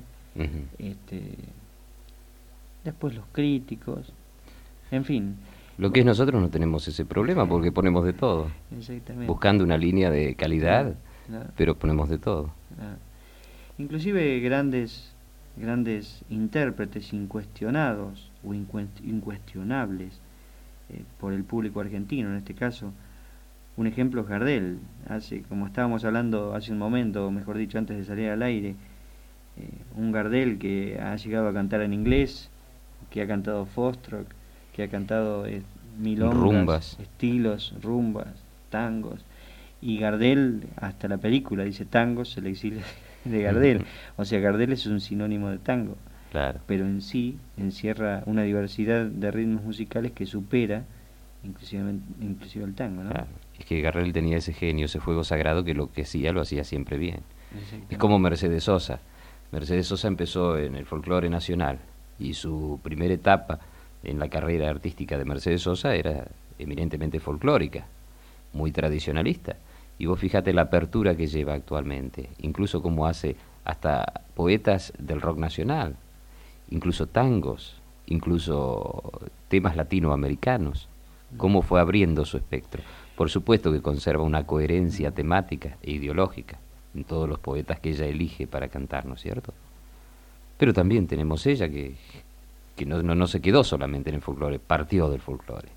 Speaker 5: Después los críticos, en fin.
Speaker 1: Lo que es nosotros no tenemos ese problema porque ponemos de todo.
Speaker 5: Exactamente.
Speaker 1: Buscando una línea de calidad,
Speaker 5: Claro.
Speaker 1: pero ponemos de todo.
Speaker 5: Claro. Inclusive grandes intérpretes incuestionados o incuestionables por el público argentino, en este caso. Un ejemplo es Gardel. Como estábamos hablando hace un momento, o mejor dicho, antes de salir al aire, un Gardel que ha llegado a cantar en inglés, que ha cantado foxtrot, que ha cantado milongas,
Speaker 1: rumbas,
Speaker 5: estilos, rumbas, tangos, y Gardel, hasta la película dice tangos, el exilio de Gardel. O sea, Gardel es un sinónimo de tango,
Speaker 1: claro,
Speaker 5: pero en sí encierra una diversidad de ritmos musicales que supera inclusive el tango, ¿no?
Speaker 1: Claro. Es que Gardel tenía ese genio, ese fuego sagrado que lo que hacía lo hacía siempre bien. Es como Mercedes Sosa. Mercedes Sosa empezó en el folclore nacional y su primera etapa en la carrera artística de Mercedes Sosa era eminentemente folclórica, muy tradicionalista. Y vos fíjate la apertura que lleva actualmente, incluso como hace hasta poetas del rock nacional, incluso tangos, incluso temas latinoamericanos, cómo fue abriendo su espectro. Por supuesto que conserva una coherencia temática e ideológica en todos los poetas que ella elige para cantar, ¿no es cierto? Pero también tenemos ella que no se quedó solamente en el folclore, partió del folclore.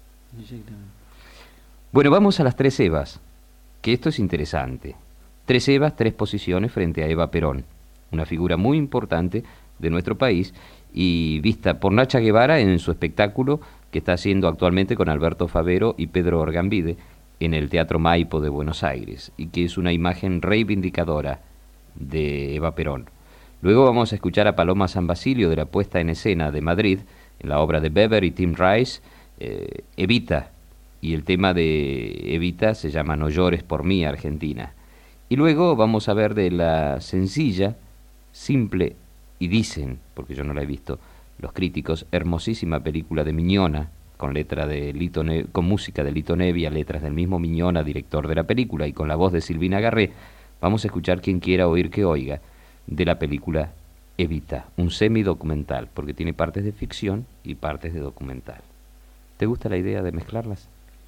Speaker 1: Bueno, vamos a las 3 Evas, que esto es interesante. 3 Evas, 3 posiciones frente a Eva Perón, una figura muy importante de nuestro país y vista por Nacha Guevara en su espectáculo que está haciendo actualmente con Alberto Favero y Pedro Orgambide en el Teatro Maipo de Buenos Aires, y que es una imagen reivindicadora de Eva Perón. Luego vamos a escuchar a Paloma San Basilio de la puesta en escena de Madrid, en la obra de Weber y Tim Rice, Evita, y el tema de Evita se llama No llores por mí, Argentina. Y luego vamos a ver de la sencilla, simple, y dicen, porque yo no la he visto, los críticos, hermosísima película de Miñona, con letra de con música de Lito Nevia, letras del mismo Miñona, director de la película, y con la voz de Silvina Garré. Vamos a escuchar Quien quiera oír que oiga, de la película Evita, un semidocumental, porque tiene partes de ficción y partes de documental. ¿Te gusta la idea de mezclarlas?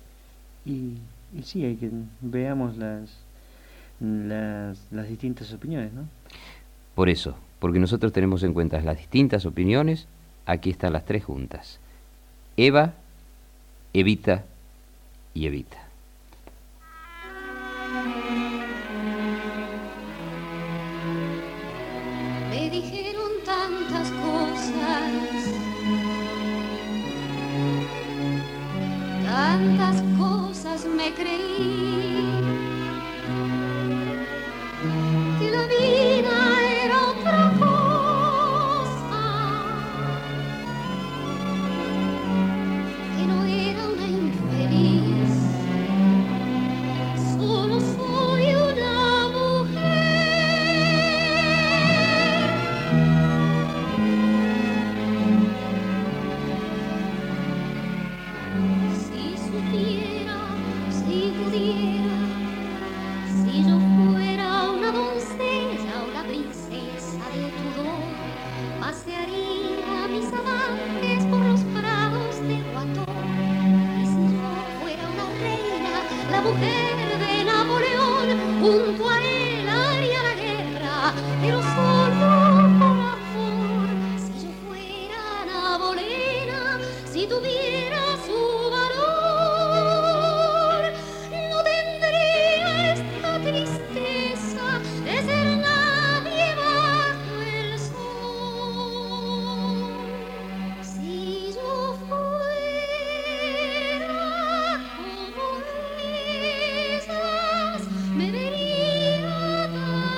Speaker 5: Y sí, hay que veamos las distintas opiniones, ¿no?
Speaker 1: Por eso, porque nosotros tenemos en cuenta las distintas opiniones, aquí están las 3 juntas. Eva, Evita y Evita.
Speaker 15: Me dijeron tantas cosas, tantas cosas me creí, que la vida era otra cosa, que no era una infeliz, solo soy una mujer. Si supiera, si pudiera, si yo fuera una doncella o la princesa de Tudor, pasearía a mis amantes por los prados de Guatón. Y si yo fuera una reina, la mujer de Napoleón, junto a él haría la guerra, pero solo por amor. Si yo fuera Ana Bolena, si tuviera su valor, no tendría esta tristeza de ser nadie bajo el sol. Si yo fuera como esas, me vería tan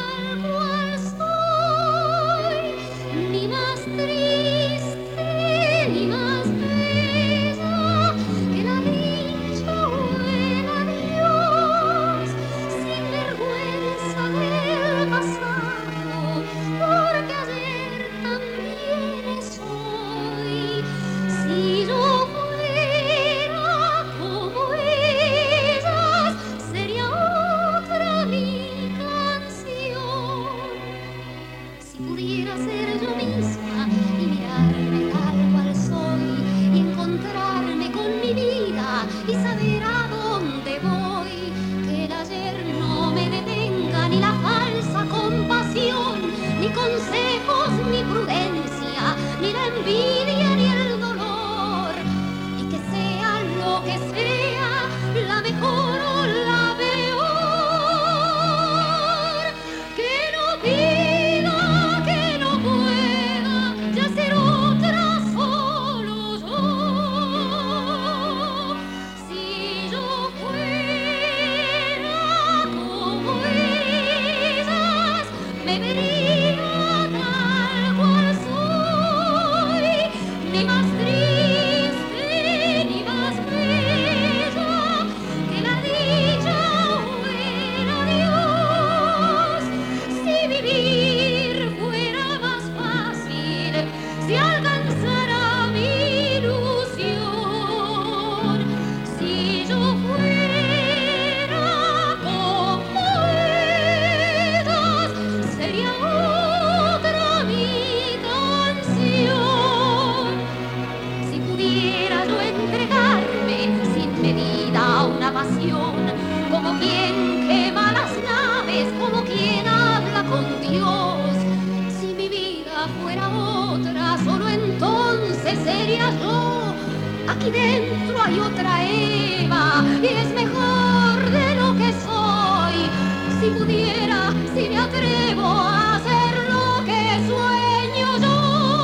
Speaker 15: decía yo, aquí dentro hay otra Eva y es mejor de lo que soy. Si pudiera, si me atrevo a hacer lo que sueño yo,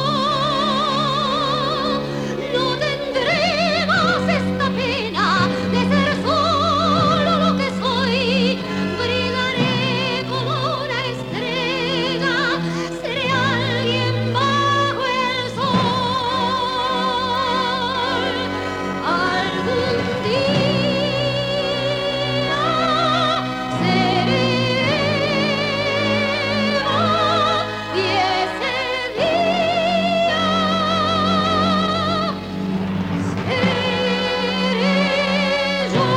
Speaker 15: no tendré más esta pena de ser solo lo que soy. Brillaré como una estrella, seré alguien bajo el sol. Algún día seré Eva y ese día seré yo.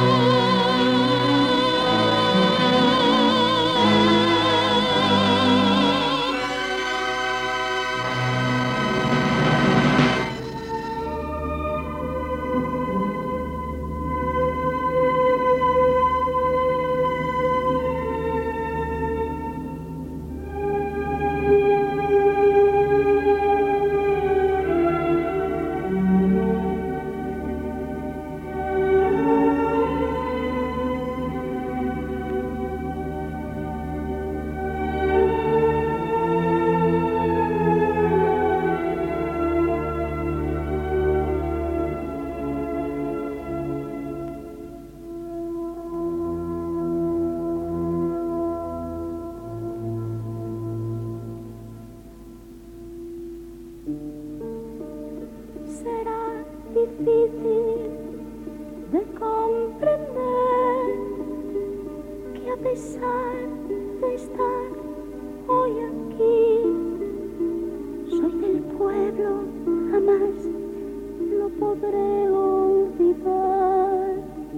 Speaker 16: Será difícil de comprender que a pesar de estar hoy aquí, soy del pueblo, jamás lo podré olvidar.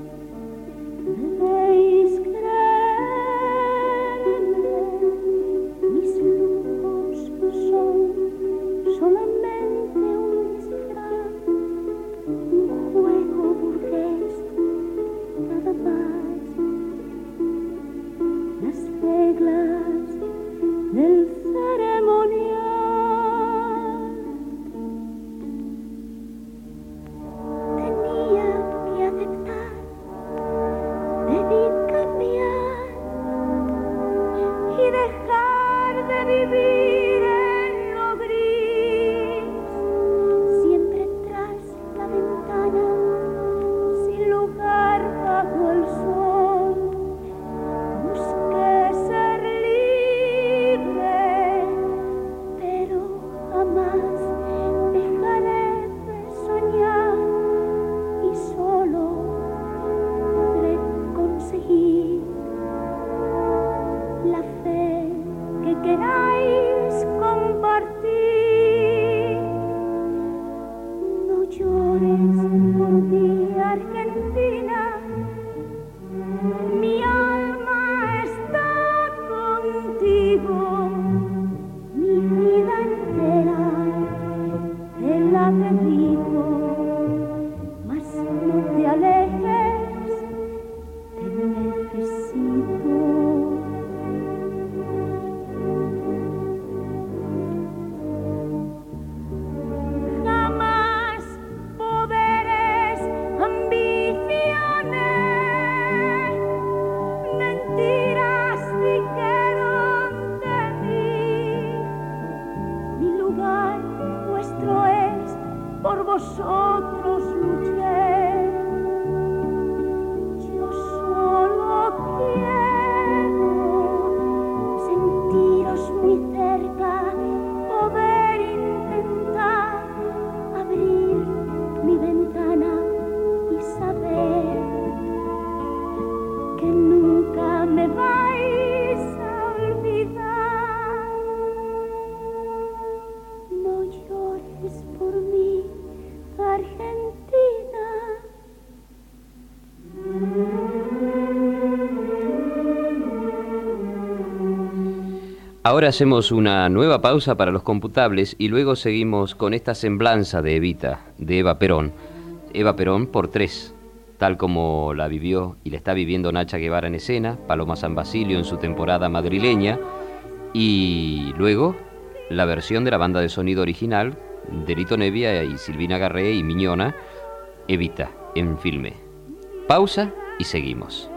Speaker 16: Debéis creerme, mis lujos son solamente un disfraz, un juego burgués, nada más. Las reglas del ceremonial. Tenía que aceptar, debí cambiar y dejar de vivir en lo gris, siempre tras la ventana, sin lugar bajo el sol. Busqué ser libre, pero jamás dejaré de soñar y solo podré conseguir la fe que queráis compartir. No llores por mí, Argentina, mi alma está contigo, mi vida entera te la dedico, mas no te alejes, te necesito. Jamás poderes, ambiciones, mentiras dijeron de mí. Mi lugar vuestro es, por vosotros luché. Yo solo quiero sentiros muy cerca, poder intentar abrir mi ventana y saber que nunca me vais a olvidar. No llores por mí, Argentina.
Speaker 1: Ahora hacemos una nueva pausa para los computables y luego seguimos con esta semblanza de Evita, de Eva Perón. Eva Perón por tres, tal como la vivió y la está viviendo Nacha Guevara en escena, Paloma San Basilio en su temporada madrileña, y luego la versión de la banda de sonido original de Lito Nevia y Silvina Garré y Miñona, Evita, en Filme. Pausa y seguimos.